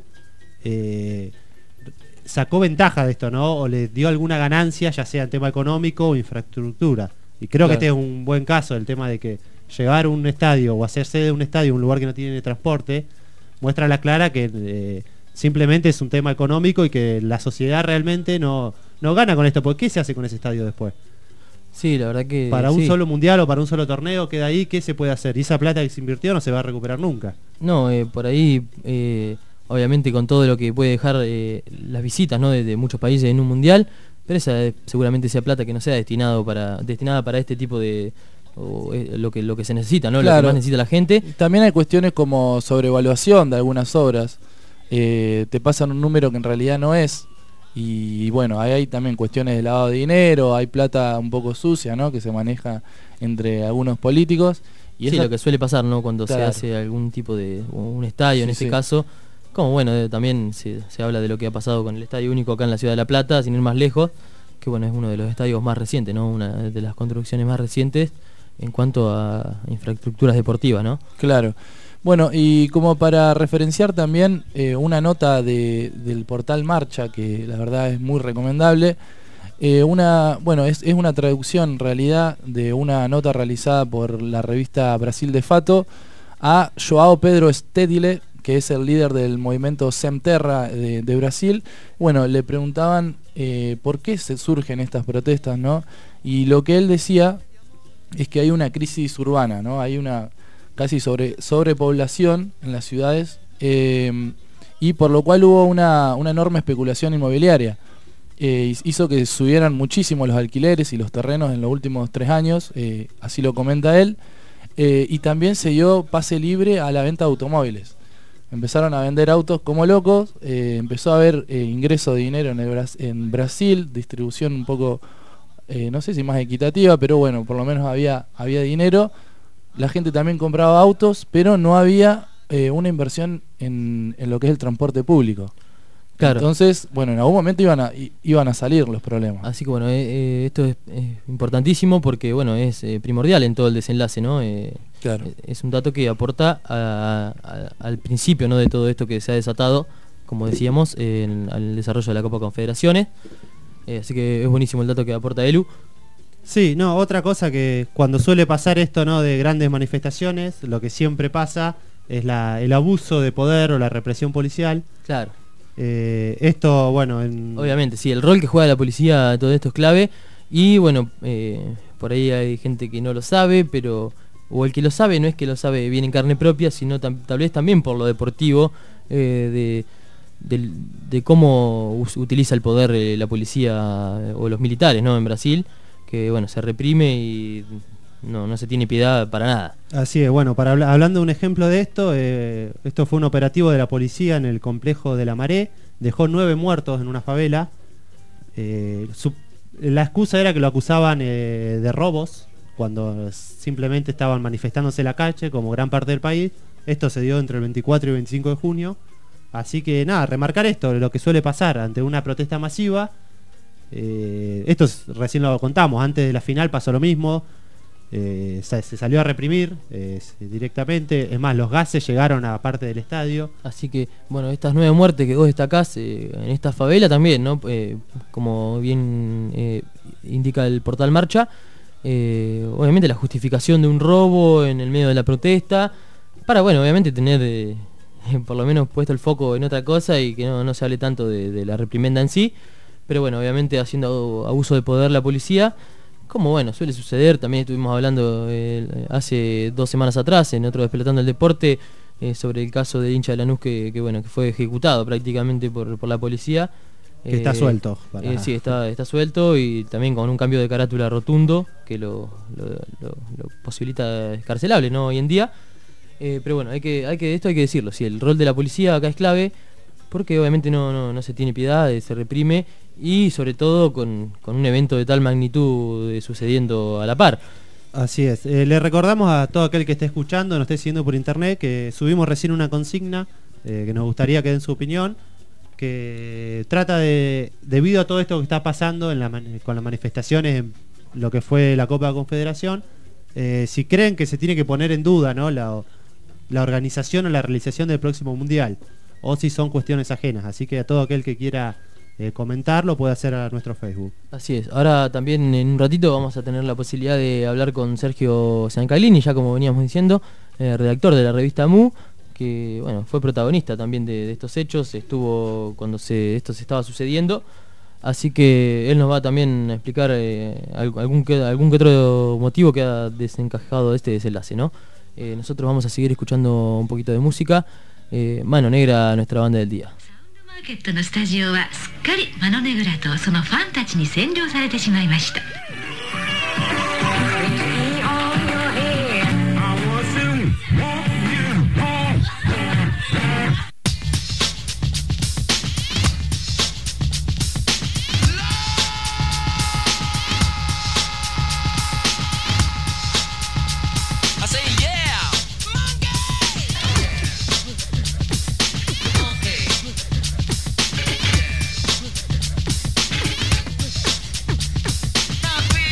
eh, sacó ventaja de esto, ¿no? O le dio alguna ganancia, ya sea en tema económico o infraestructura. Y creo claro. que este es un buen caso, el tema de que llevar un estadio o hacer sede de un estadio un lugar que no tiene transporte muestra a la clara que eh, simplemente es un tema económico y que la sociedad realmente no, no gana con esto. ¿Por qué se hace con ese estadio después? Sí, la verdad que para un sí. solo mundial o para un solo torneo queda ahí, ¿qué se puede hacer? Y esa plata que se invirtió no se va a recuperar nunca. No, eh, por ahí eh, obviamente con todo lo que puede dejar eh, las visitas, ¿no? de, de muchos países en un mundial, pero esa eh, seguramente sea plata que no sea destinado para destinada para este tipo de o eh, lo que lo que se necesita, ¿no? Claro. Lo que más necesita la gente. También hay cuestiones como sobrevaluación de algunas obras. Eh, te pasan un número que en realidad no es. Y bueno, ahí hay también cuestiones de lavado de dinero, hay plata un poco sucia, ¿no? Que se maneja entre algunos políticos. Y sí, esa... lo que suele pasar, ¿no? Cuando claro. se hace algún tipo de un estadio, en sí, este sí. caso. Como bueno, eh, también se, se habla de lo que ha pasado con el Estadio Único acá en la Ciudad de La Plata, sin ir más lejos, que bueno, es uno de los estadios más recientes, ¿no? Una de las construcciones más recientes en cuanto a infraestructuras deportivas, ¿no? Claro. Bueno, y como para referenciar también eh, una nota de, del portal Marcha, que la verdad es muy recomendable, eh, una, bueno, es, es una traducción en realidad de una nota realizada por la revista Brasil de Fato a João Pedro Stedile, que es el líder del movimiento Sem Terra de, de Brasil. Bueno, le preguntaban eh, por qué se surgen estas protestas, ¿no? Y lo que él decía es que hay una crisis urbana, ¿no? Hay una casi sobre sobrepoblación en las ciudades, eh, y por lo cual hubo una, una enorme especulación inmobiliaria. Eh, hizo que subieran muchísimo los alquileres y los terrenos en los últimos tres años, eh, así lo comenta él, eh, y también se dio pase libre a la venta de automóviles. Empezaron a vender autos como locos, eh, empezó a haber eh, ingreso de dinero en, el Bras en Brasil, distribución un poco, eh, no sé si más equitativa, pero bueno, por lo menos había, había dinero. La gente también compraba autos, pero no había eh, una inversión en, en lo que es el transporte público. Claro. Entonces, bueno, en algún momento iban a, iban a salir los problemas. Así que bueno, eh, eh, esto es, es importantísimo porque bueno, es eh, primordial en todo el desenlace, ¿no? Eh, claro. Es un dato que aporta a, a, al principio, ¿no?, de todo esto que se ha desatado, como decíamos, eh, en, al desarrollo de la Copa Confederaciones. Eh, así que es buenísimo el dato que aporta Elu. Sí, no, otra cosa que cuando suele pasar esto, ¿no?, de grandes manifestaciones, lo que siempre pasa es la, el abuso de poder o la represión policial. Claro. Eh, esto, bueno, en... obviamente, sí, el rol que juega la policía, todo esto es clave. Y bueno, eh, por ahí hay gente que no lo sabe, pero o el que lo sabe no es que lo sabe bien en carne propia, sino tam, tal vez también por lo deportivo, eh, de, de, de cómo us, utiliza el poder eh, la policía eh, o los militares, ¿no?, en Brasil, que bueno, se reprime y no, no se tiene piedad para nada. Así es, bueno, para habla hablando de un ejemplo de esto, eh, esto fue un operativo de la policía en el complejo de La Maré, dejó nueve muertos en una favela. Eh, su, la excusa era que lo acusaban eh, de robos, cuando simplemente estaban manifestándose en la calle, como gran parte del país. Esto se dio entre el veinticuatro y veinticinco de junio. Así que nada, remarcar esto, lo que suele pasar ante una protesta masiva. Eh, esto es, recién lo contamos, antes de la final pasó lo mismo. Eh, se, se salió a reprimir eh, directamente, es más, los gases llegaron a parte del estadio. Así que bueno, estas nueve muertes que vos destacás eh, en esta favela también, ¿no? Eh, como bien eh, indica el portal Marcha, eh, obviamente la justificación de un robo en el medio de la protesta, para bueno, obviamente tener eh, por lo menos puesto el foco en otra cosa y que no, no se hable tanto de, de la reprimenda en sí. Pero bueno, obviamente haciendo abuso de poder la policía, como bueno, suele suceder. También estuvimos hablando eh, hace dos semanas atrás en otro Despelotando el Deporte eh, sobre el caso del hincha de Lanús que, que bueno, que fue ejecutado prácticamente por, por la policía. Que eh, está suelto. Para... Eh, sí, está, está suelto y también con un cambio de carátula rotundo que lo, lo, lo, lo posibilita escarcelable, ¿no?, hoy en día. Eh, pero bueno, hay que, hay que, esto hay que decirlo, sí, el rol de la policía acá es clave porque obviamente no, no, no se tiene piedad, se reprime. Y sobre todo con, con un evento de tal magnitud de sucediendo a la par. Así es. Eh, le recordamos a todo aquel que esté escuchando, nos esté siguiendo por internet, que subimos recién una consigna eh, que nos gustaría que den su opinión, que trata de, debido a todo esto que está pasando en la, con las manifestaciones en lo que fue la Copa de Confederación, eh, si creen que se tiene que poner en duda, ¿no?, la, la organización o la realización del próximo Mundial, o si son cuestiones ajenas. Así que a todo aquel que quiera Eh, comentarlo puede hacer a nuestro Facebook. Así es. Ahora también en un ratito vamos a tener la posibilidad de hablar con Sergio Zancalini, ya como veníamos diciendo, eh, redactor de la revista Mu, que bueno, fue protagonista también de, de estos hechos, estuvo cuando se, esto se estaba sucediendo, así que él nos va también a explicar eh, algún, que, algún que otro motivo que ha desencajado de este desenlace, ¿no? Eh, nosotros vamos a seguir escuchando un poquito de música. eh, Mano Negra, nuestra banda del día. マーケットのスタジオはすっかりマノネグラとそのファンたちに占領されてしまいました。 I'll be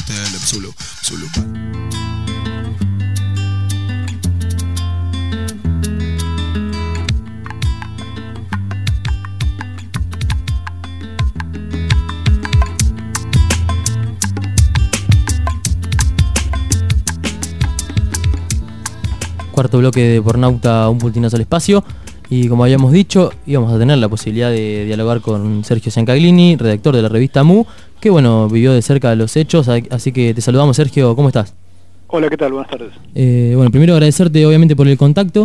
ställe solo solo Cuarto bloque de Pornauta, un puntinazo al espacio. Y como habíamos dicho, íbamos a tener la posibilidad de dialogar con Sergio Ciancaglini, redactor de la revista Mu, que bueno, vivió de cerca los hechos, así que te saludamos, Sergio, ¿cómo estás? Hola, ¿qué tal? Buenas tardes. Eh, bueno, primero agradecerte obviamente por el contacto,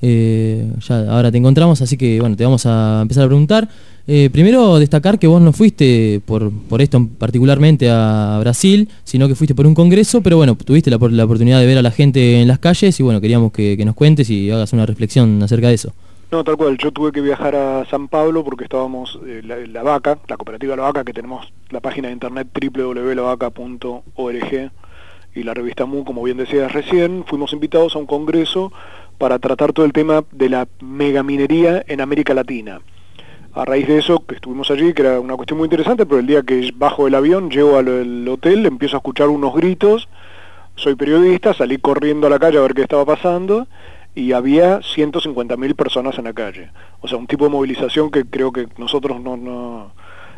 eh, ya ahora te encontramos, así que bueno, te vamos a empezar a preguntar. Eh, primero destacar que vos no fuiste por, por esto particularmente a Brasil, sino que fuiste por un congreso, pero bueno, tuviste la, la oportunidad de ver a la gente en las calles y bueno, queríamos que, que nos cuentes y hagas una reflexión acerca de eso. No, tal cual, yo tuve que viajar a San Pablo porque estábamos, eh, la, la Vaca, la cooperativa La Vaca, que tenemos la página de internet doble u doble u doble u punto la vaca punto org y la revista Mu, como bien decías recién, fuimos invitados a un congreso para tratar todo el tema de la megaminería en América Latina. A raíz de eso, que estuvimos allí, que era una cuestión muy interesante, pero el día que bajo del avión, llego al, al hotel, empiezo a escuchar unos gritos, soy periodista, salí corriendo a la calle a ver qué estaba pasando, y había ciento cincuenta mil personas en la calle. O sea, un tipo de movilización que creo que nosotros no, no,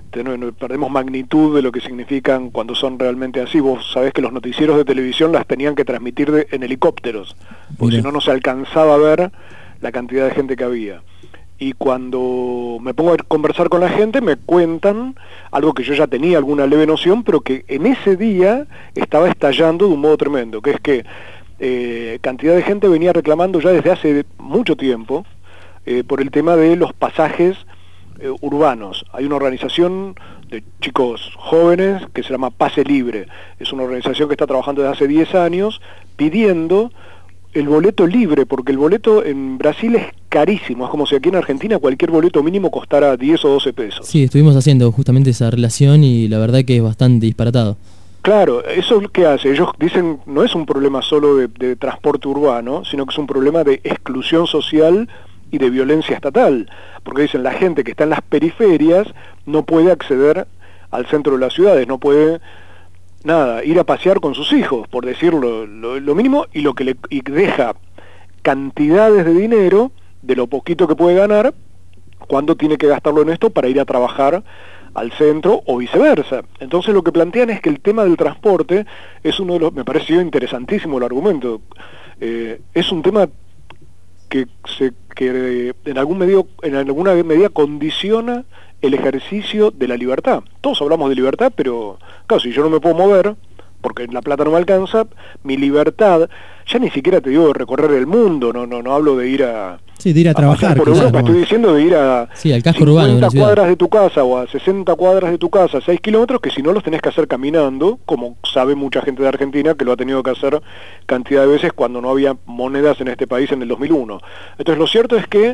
no perdemos magnitud de lo que significan cuando son realmente así. Vos sabés que los noticieros de televisión las tenían que transmitir de, en helicópteros, porque si no, no se alcanzaba a ver la cantidad de gente que había. Y cuando me pongo a conversar con la gente, me cuentan algo que yo ya tenía alguna leve noción, pero que en ese día estaba estallando de un modo tremendo, que es que Eh, cantidad de gente venía reclamando ya desde hace mucho tiempo eh, por el tema de los pasajes eh, urbanos. Hay una organización de chicos jóvenes que se llama Pase Libre. Es una organización que está trabajando desde hace diez años pidiendo el boleto libre, porque el boleto en Brasil es carísimo. Es como si aquí en Argentina cualquier boleto mínimo costara diez o doce pesos. Sí, estuvimos haciendo justamente esa relación y la verdad que es bastante disparatado. Claro, eso es lo que hace. Ellos dicen no es un problema solo de, de transporte urbano, sino que es un problema de exclusión social y de violencia estatal. Porque dicen la gente que está en las periferias no puede acceder al centro de las ciudades, no puede nada, ir a pasear con sus hijos, por decirlo lo, lo mínimo, y lo que le y deja cantidades de dinero de lo poquito que puede ganar cuando tiene que gastarlo en esto para ir a trabajar al centro o viceversa. Entonces lo que plantean es que el tema del transporte es uno de los, me pareció interesantísimo el argumento, eh, es un tema que se que en algún medio, en alguna medida condiciona el ejercicio de la libertad. Todos hablamos de libertad, pero claro, si yo no me puedo mover porque la plata no me alcanza, mi libertad, ya ni siquiera te digo de recorrer el mundo, no no no hablo de ir a Sí, de ir a, a trabajar. Por quizás, Europa, ¿no? estoy diciendo de ir a sí, al casco urbano de la ciudad. cuadras de tu casa o a sesenta cuadras de tu casa, seis kilómetros, que si no los tenés que hacer caminando, como sabe mucha gente de Argentina que lo ha tenido que hacer cantidad de veces cuando no había monedas en este país en el dos mil uno. Entonces lo cierto es que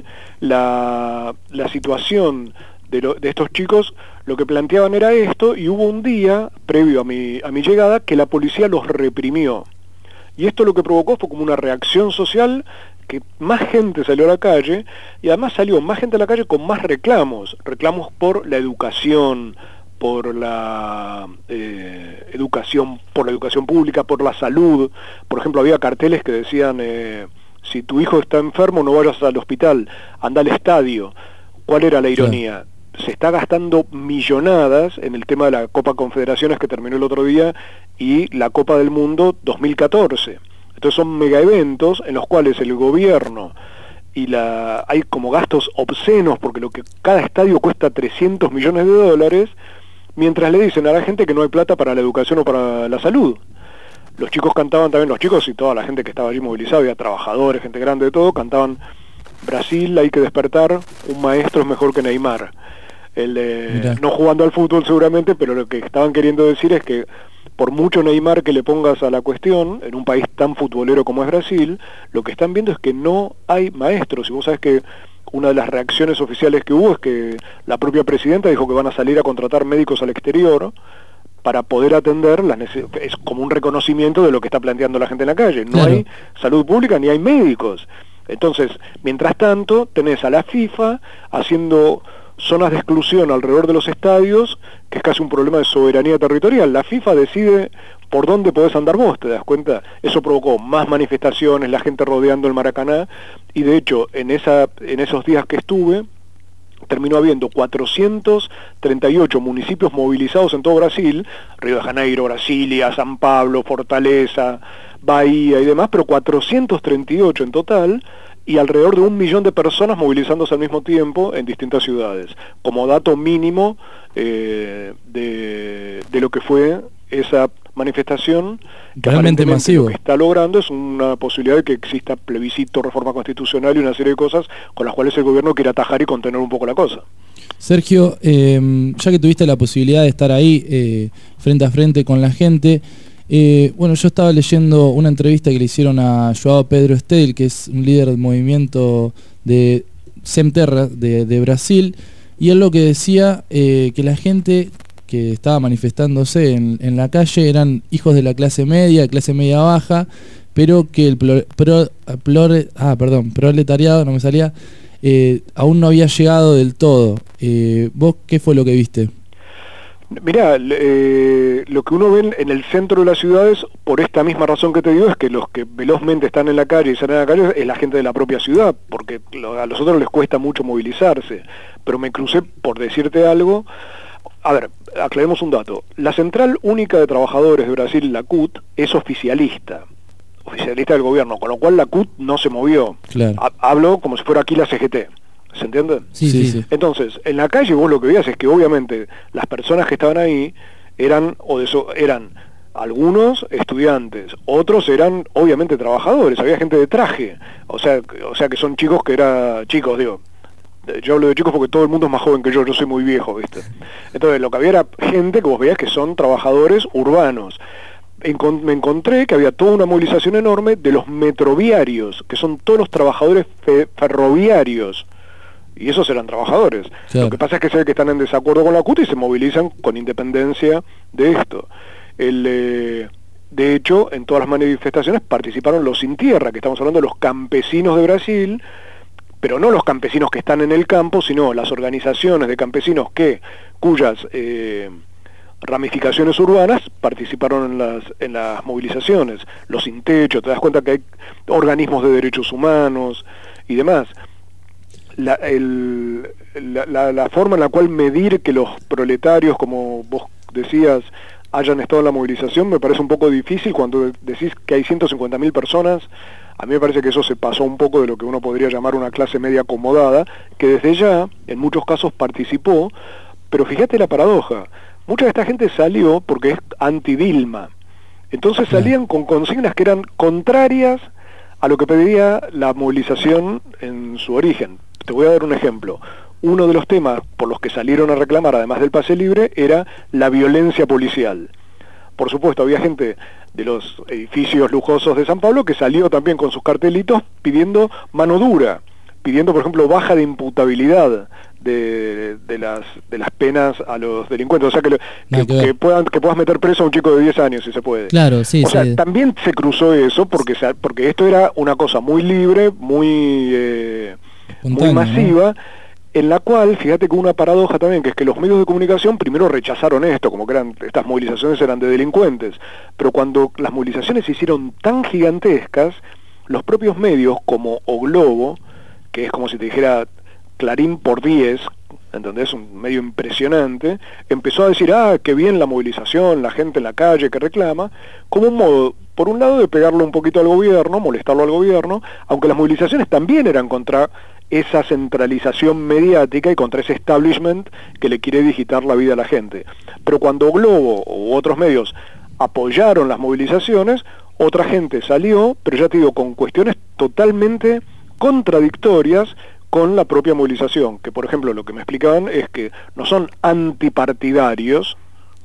la, la situación de, lo, de estos chicos, lo que planteaban era esto, y hubo un día, previo a mi, a mi llegada, que la policía los reprimió. Y esto lo que provocó fue como una reacción social, que más gente salió a la calle, y además salió más gente a la calle con más reclamos, reclamos por la educación, por la eh, educación, por la educación pública, por la salud. Por ejemplo, había carteles que decían, eh, si tu hijo está enfermo no vayas al hospital, anda al estadio. ¿Cuál era la ironía? Se está gastando millonadas en el tema de la Copa Confederaciones que terminó el otro día y la Copa del Mundo dos mil catorce. Entonces son mega eventos en los cuales el gobierno y la hay como gastos obscenos, porque lo que cada estadio cuesta trescientos millones de dólares, mientras le dicen a la gente que no hay plata para la educación o para la salud. Los chicos cantaban también, los chicos y toda la gente que estaba allí movilizada, había trabajadores, gente grande de todo, cantaban Brasil hay que despertar, un maestro es mejor que Neymar. El, eh, no jugando al fútbol seguramente, pero lo que estaban queriendo decir es que por mucho Neymar que le pongas a la cuestión, en un país tan futbolero como es Brasil, lo que están viendo es que no hay maestros. Y vos sabés que una de las reacciones oficiales que hubo es que la propia presidenta dijo que van a salir a contratar médicos al exterior para poder atender las necesidades. Es como un reconocimiento de lo que está planteando la gente en la calle. No claro. hay salud pública ni hay médicos. Entonces, mientras tanto, tenés a la FIFA haciendo zonas de exclusión alrededor de los estadios, que es casi un problema de soberanía territorial. La FIFA decide por dónde podés andar vos, ¿te das cuenta? Eso provocó más manifestaciones, la gente rodeando el Maracaná, y de hecho, en, esa, en esos días que estuve, terminó habiendo cuatrocientos treinta y ocho municipios movilizados en todo Brasil, Río de Janeiro, Brasilia, San Pablo, Fortaleza, Bahía y demás, pero cuatrocientos treinta y ocho en total, y alrededor de un millón de personas movilizándose al mismo tiempo en distintas ciudades, como dato mínimo eh, de, de lo que fue esa manifestación, que realmente masivo. Lo que está logrando es una posibilidad de que exista plebiscito, reforma constitucional y una serie de cosas con las cuales el gobierno quiere atajar y contener un poco la cosa. Sergio, eh, ya que tuviste la posibilidad de estar ahí eh, frente a frente con la gente, eh, bueno, yo estaba leyendo una entrevista que le hicieron a João Pedro Stedil, que es un líder del movimiento de Sem Terra de, de Brasil, y él lo que decía, eh, que la gente que estaba manifestándose en, en la calle eran hijos de la clase media, clase media baja, pero que el pro, pro, pro, ah, perdón, proletariado, no me salía, eh, aún no había llegado del todo. Eh, ¿Vos qué fue lo que viste? Mirá, eh, lo que uno ve en el centro de las ciudades, por esta misma razón que te digo, es que los que velozmente están en la calle y salen a la calle es la gente de la propia ciudad, porque a los otros les cuesta mucho movilizarse. Pero me crucé, por decirte algo, a ver, aclaremos un dato. La Central Única de Trabajadores de Brasil, la C U T, es oficialista, oficialista del gobierno, con lo cual la C U T no se movió. Claro. Hablo como si fuera aquí la C G T. ¿Se entiende? Sí, sí, sí. Entonces, en la calle vos lo que veías es que obviamente las personas que estaban ahí eran, o de eso, eran algunos estudiantes, otros eran obviamente trabajadores, había gente de traje, o sea, o sea que son chicos que eran chicos, digo. Yo hablo de chicos porque todo el mundo es más joven que yo, yo soy muy viejo, ¿viste? Entonces lo que había era gente que vos veías que son trabajadores urbanos. Encont- me encontré que había toda una movilización enorme de los metroviarios, que son todos los trabajadores fe- ferroviarios. Y esos eran trabajadores. Claro. Lo que pasa es que se ve que están en desacuerdo con la C U T y se movilizan con independencia de esto. El, eh, de hecho, en todas las manifestaciones participaron los sin tierra, que estamos hablando de los campesinos de Brasil, pero no los campesinos que están en el campo, sino las organizaciones de campesinos que cuyas eh, ramificaciones urbanas participaron en las, en las movilizaciones. Los sin techo, te das cuenta que hay organismos de derechos humanos y demás. La, el, la, la, la forma en la cual medir que los proletarios, como vos decías, hayan estado en la movilización me parece un poco difícil. Cuando decís que hay ciento cincuenta mil personas, a mí me parece que eso se pasó un poco de lo que uno podría llamar una clase media acomodada, que desde ya, en muchos casos, participó, pero fíjate la paradoja, mucha de esta gente salió porque es anti-Dilma, entonces salían con consignas que eran contrarias a lo que pedía la movilización en su origen. Te voy a dar un ejemplo. Uno de los temas por los que salieron a reclamar, además del pase libre, era la violencia policial. Por supuesto, había gente de los edificios lujosos de San Pablo que salió también con sus cartelitos pidiendo mano dura, pidiendo, por ejemplo, baja de imputabilidad de, de, las, de las penas a los delincuentes. O sea, que, que, que, que, puedan, que puedas meter preso a un chico de diez años, si se puede. Claro, sí, o sea, sí. También se cruzó eso porque, porque esto era una cosa muy libre, muy... Eh, muy masiva, ¿no? En la cual, fíjate que una paradoja también, que es que los medios de comunicación primero rechazaron esto, como que eran, estas movilizaciones eran de delincuentes, pero cuando las movilizaciones se hicieron tan gigantescas, los propios medios, como O Globo, que es como si te dijera Clarín por diez, ¿entendés? Un medio impresionante, empezó a decir, ah, qué bien la movilización, la gente en la calle que reclama, como un modo, por un lado, de pegarle un poquito al gobierno, molestarlo al gobierno, aunque las movilizaciones también eran contra esa centralización mediática y contra ese establishment que le quiere digitar la vida a la gente. Pero cuando Globo u otros medios apoyaron las movilizaciones, otra gente salió, pero ya te digo, con cuestiones totalmente contradictorias con la propia movilización, que por ejemplo lo que me explicaban es que no son antipartidarios,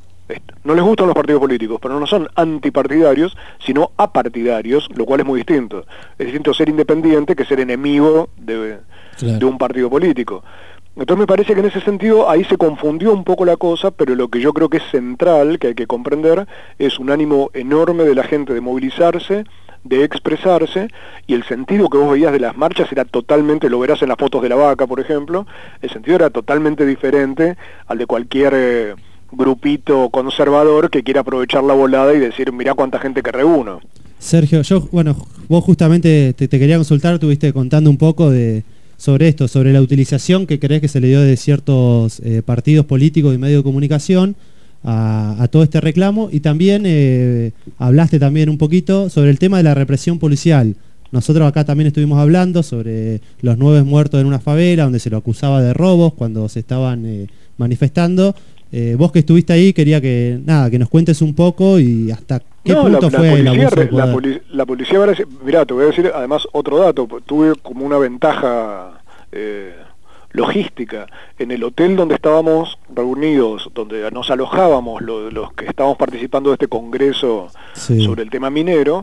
no les gustan los partidos políticos, pero no son antipartidarios, sino apartidarios, lo cual es muy distinto. Es distinto ser independiente que ser enemigo de, claro. de un partido político. Entonces me parece que en ese sentido ahí se confundió un poco la cosa, pero lo que yo creo que es central, que hay que comprender, es un ánimo enorme de la gente de movilizarse, de expresarse, y el sentido que vos veías de las marchas era totalmente, lo verás en las fotos de la vaca, por ejemplo, el sentido era totalmente diferente al de cualquier... Eh, grupito conservador que quiere aprovechar la volada y decir, mirá cuánta gente que reúno. Sergio, yo, bueno, vos justamente te, te quería consultar, estuviste contando un poco de sobre esto, sobre la utilización que crees que se le dio de ciertos eh, partidos políticos y medios de comunicación a, a todo este reclamo, y también eh, hablaste también un poquito sobre el tema de la represión policial. Nosotros acá también estuvimos hablando sobre los nueve muertos en una favela donde se lo acusaba de robos cuando se estaban eh, manifestando. Eh, vos que estuviste ahí, quería que nada que nos cuentes un poco y hasta qué no, punto la, fue la policía, el abuso de la, poder. poli, la policía, mirá, te voy a decir además otro dato, tuve como una ventaja eh, logística. En el hotel donde estábamos reunidos, donde nos alojábamos los, los que estábamos participando de este congreso sí. sobre el tema minero,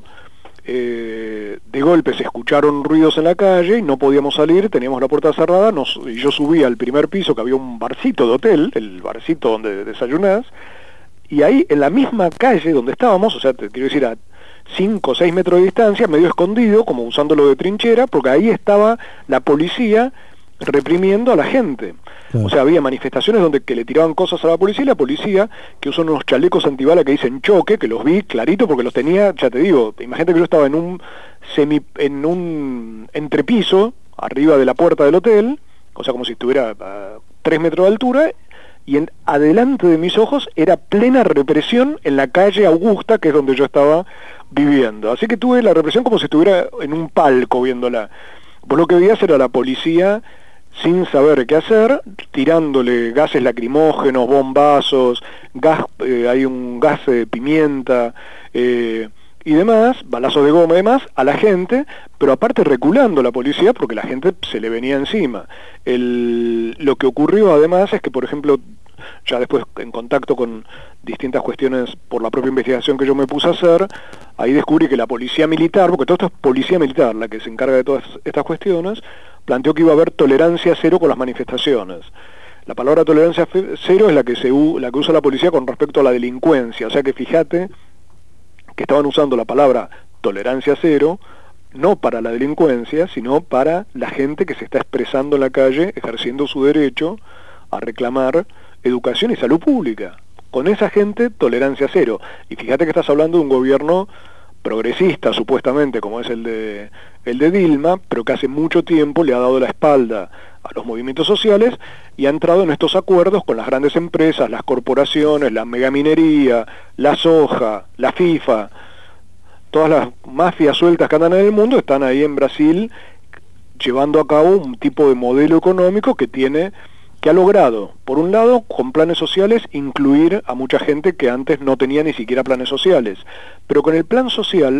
Eh, de golpe se escucharon ruidos en la calle y no podíamos salir, teníamos la puerta cerrada, nos, y yo subí al primer piso que había un barcito de hotel, el barcito donde desayunás, y ahí en la misma calle donde estábamos, o sea, te quiero decir a cinco o seis metros de distancia, medio escondido, como usándolo de trinchera, porque ahí estaba la policía reprimiendo a la gente. Claro. O sea, había manifestaciones donde que le tiraban cosas a la policía, y la policía, que usan unos chalecos antibalas que dicen choque, que los vi clarito porque los tenía, ya te digo, imagínate que yo estaba en un semi, en un entrepiso, arriba de la puerta del hotel, o sea, como si estuviera a tres metros de altura, y en, adelante de mis ojos era plena represión en la calle Augusta, que es donde yo estaba viviendo. Así que tuve la represión como si estuviera en un palco viéndola. Vos lo que veías era la policía sin saber qué hacer, tirándole gases lacrimógenos, bombazos, gas, eh, hay un gas de pimienta eh, y demás, balazos de goma y demás, a la gente, pero aparte reculando la policía porque la gente se le venía encima. El, lo que ocurrió además es que, por ejemplo, ya después en contacto con distintas cuestiones por la propia investigación que yo me puse a hacer, ahí descubrí que la policía militar, porque todo esto es policía militar la que se encarga de todas estas cuestiones, planteó que iba a haber tolerancia cero con las manifestaciones. La palabra tolerancia cero es la que se la que usa la policía con respecto a la delincuencia, o sea que fíjate que estaban usando la palabra tolerancia cero no para la delincuencia, sino para la gente que se está expresando en la calle, ejerciendo su derecho a reclamar educación y salud pública. Con esa gente, tolerancia cero. Y fíjate que estás hablando de un gobierno progresista, supuestamente, como es el de el de Dilma, pero que hace mucho tiempo le ha dado la espalda a los movimientos sociales y ha entrado en estos acuerdos con las grandes empresas, las corporaciones, la megaminería, la soja, la FIFA, todas las mafias sueltas que andan en el mundo están ahí en Brasil llevando a cabo un tipo de modelo económico que tiene que ha logrado, por un lado, con planes sociales, incluir a mucha gente que antes no tenía ni siquiera planes sociales. Pero con el plan social,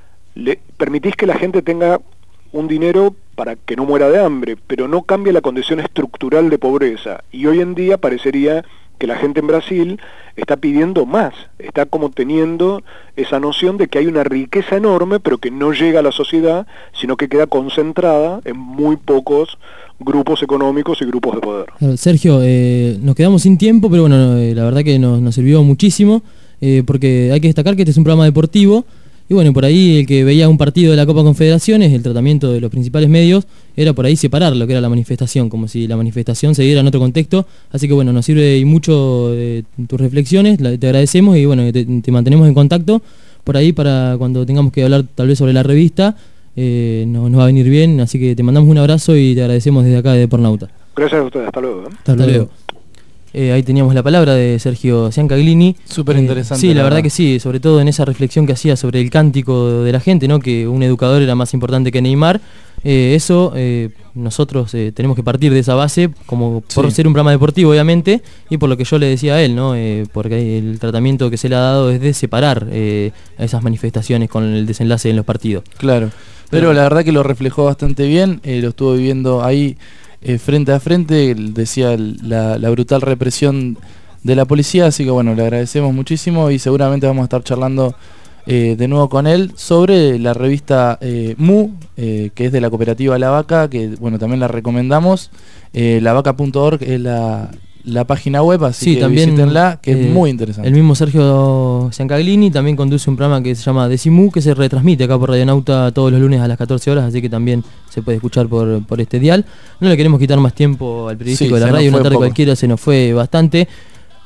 le permitís que la gente tenga un dinero para que no muera de hambre, pero no cambia la condición estructural de pobreza. Y hoy en día parecería que la gente en Brasil está pidiendo más, está como teniendo esa noción de que hay una riqueza enorme, pero que no llega a la sociedad, sino que queda concentrada en muy pocos grupos económicos y grupos de poder. Sergio, eh, nos quedamos sin tiempo, pero bueno, eh, la verdad que nos, nos sirvió muchísimo, eh, porque hay que destacar que este es un programa deportivo, y bueno, por ahí el que veía un partido de la Copa Confederaciones, el tratamiento de los principales medios, era por ahí separar lo que era la manifestación, como si la manifestación se diera en otro contexto, así que bueno, nos sirve y mucho de tus reflexiones, la, te agradecemos y bueno, te, te mantenemos en contacto por ahí para cuando tengamos que hablar tal vez sobre la revista, eh, nos, nos va a venir bien, así que te mandamos un abrazo y te agradecemos desde acá de Depornauta. Gracias a ustedes, hasta luego. ¿eh? Hasta, hasta luego. Eh, ahí teníamos la palabra de Sergio Ciancaglini. Súper interesante. Eh, sí, la, la verdad, verdad que sí, sobre todo en esa reflexión que hacía sobre el cántico de la gente, ¿no? Que un educador era más importante que Neymar. Eh, eso, eh, nosotros eh, tenemos que partir de esa base, como por sí. ser un programa deportivo, obviamente, y por lo que yo le decía a él, ¿no? Eh, porque el tratamiento que se le ha dado es de separar eh, a esas manifestaciones con el desenlace en los partidos. Claro, pero, pero la verdad que lo reflejó bastante bien, eh, lo estuvo viviendo ahí. Eh, frente a frente, decía la, la brutal represión de la policía, así que bueno, le agradecemos muchísimo y seguramente vamos a estar charlando eh, de nuevo con él sobre la revista eh, Mu, eh, que es de la cooperativa La Vaca, que bueno, también la recomendamos, eh, la vaca punto org es la, la página web, así sí, que también, visítenla, que eh, es muy interesante. El mismo Sergio Ciancaglini también conduce un programa que se llama Decimu, que se retransmite acá por Radionauta todos los lunes a las catorce horas, así que también se puede escuchar por, por este dial. No le queremos quitar más tiempo al periodístico sí, de la radio, una tarde cualquiera se nos fue bastante.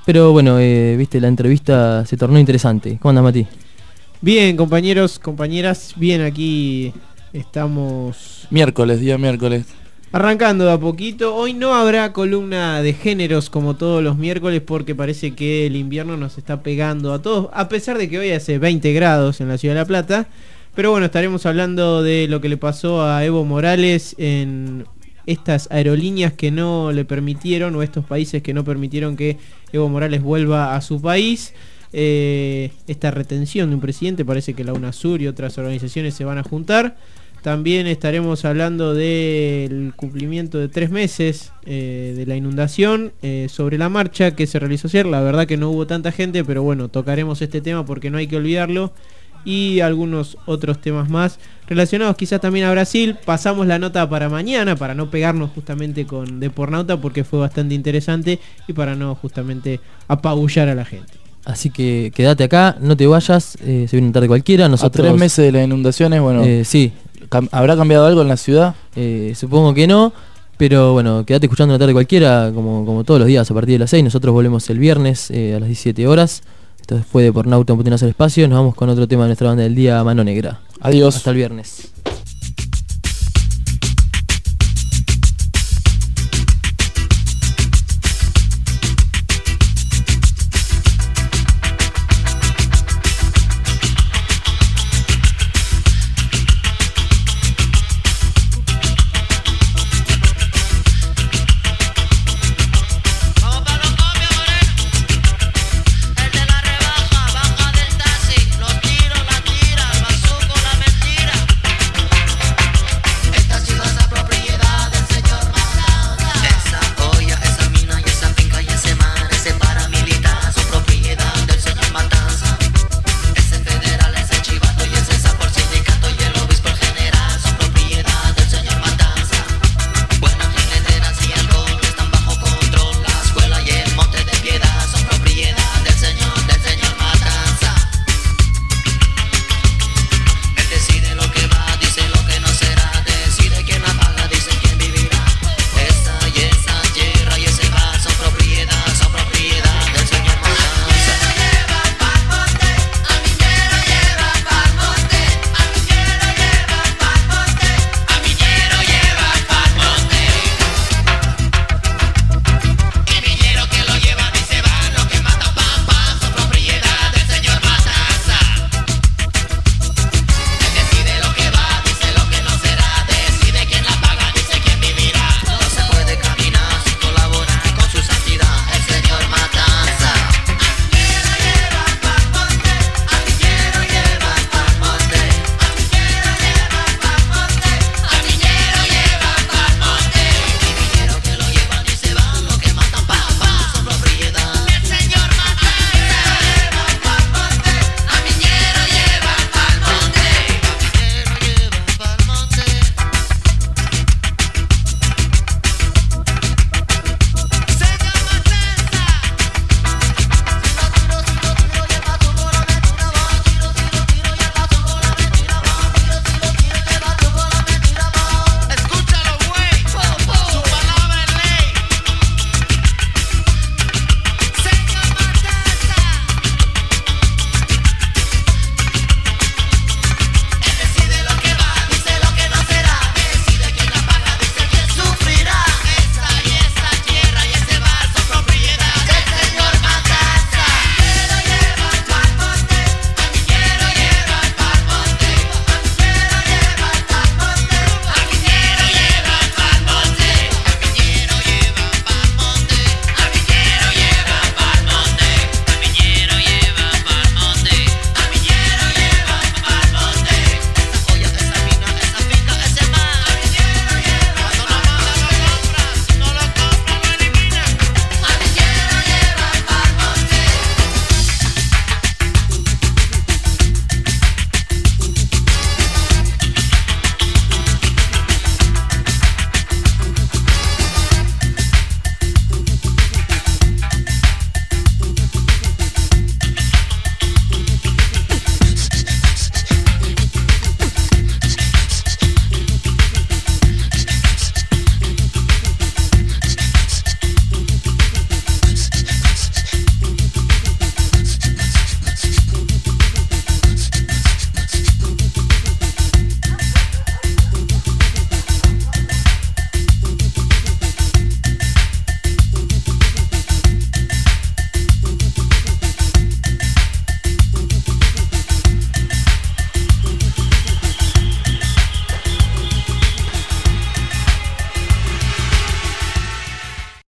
Pero bueno, eh, viste, la entrevista se tornó interesante. ¿Cómo andas, Mati? Bien, compañeros, compañeras, bien, aquí estamos... Miércoles, día miércoles. Arrancando de a poquito. Hoy no habrá columna de géneros como todos los miércoles porque parece que el invierno nos está pegando a todos, a pesar de que hoy hace veinte grados en la Ciudad de La Plata. Pero bueno, estaremos hablando de lo que le pasó a Evo Morales en estas aerolíneas que no le permitieron, o estos países que no permitieron que Evo Morales vuelva a su país. Eh, esta retención de un presidente, parece que la UNASUR y otras organizaciones se van a juntar. También estaremos hablando del cumplimiento de tres meses eh, de la inundación eh, sobre la marcha que se realizó ayer. La verdad que no hubo tanta gente, pero bueno, tocaremos este tema porque no hay que olvidarlo. Y algunos otros temas más relacionados quizás también a Brasil. Pasamos la nota para mañana, para no pegarnos justamente con Depornauta, porque fue bastante interesante y para no justamente apabullar a la gente. Así que quédate acá, no te vayas, eh, se viene una tarde cualquiera. Nosotros, a tres meses de las inundaciones, bueno, eh, sí. Cam- ¿habrá cambiado algo en la ciudad? Eh, supongo que no, pero bueno, quédate escuchando una tarde cualquiera, como, como todos los días a partir de las seis. Nosotros volvemos el viernes eh, a las diecisiete horas. Esto fue Depornauta, un putinazo al espacio. Nos vamos con otro tema de nuestra banda del día, Mano Negra. Adiós. Hasta el viernes.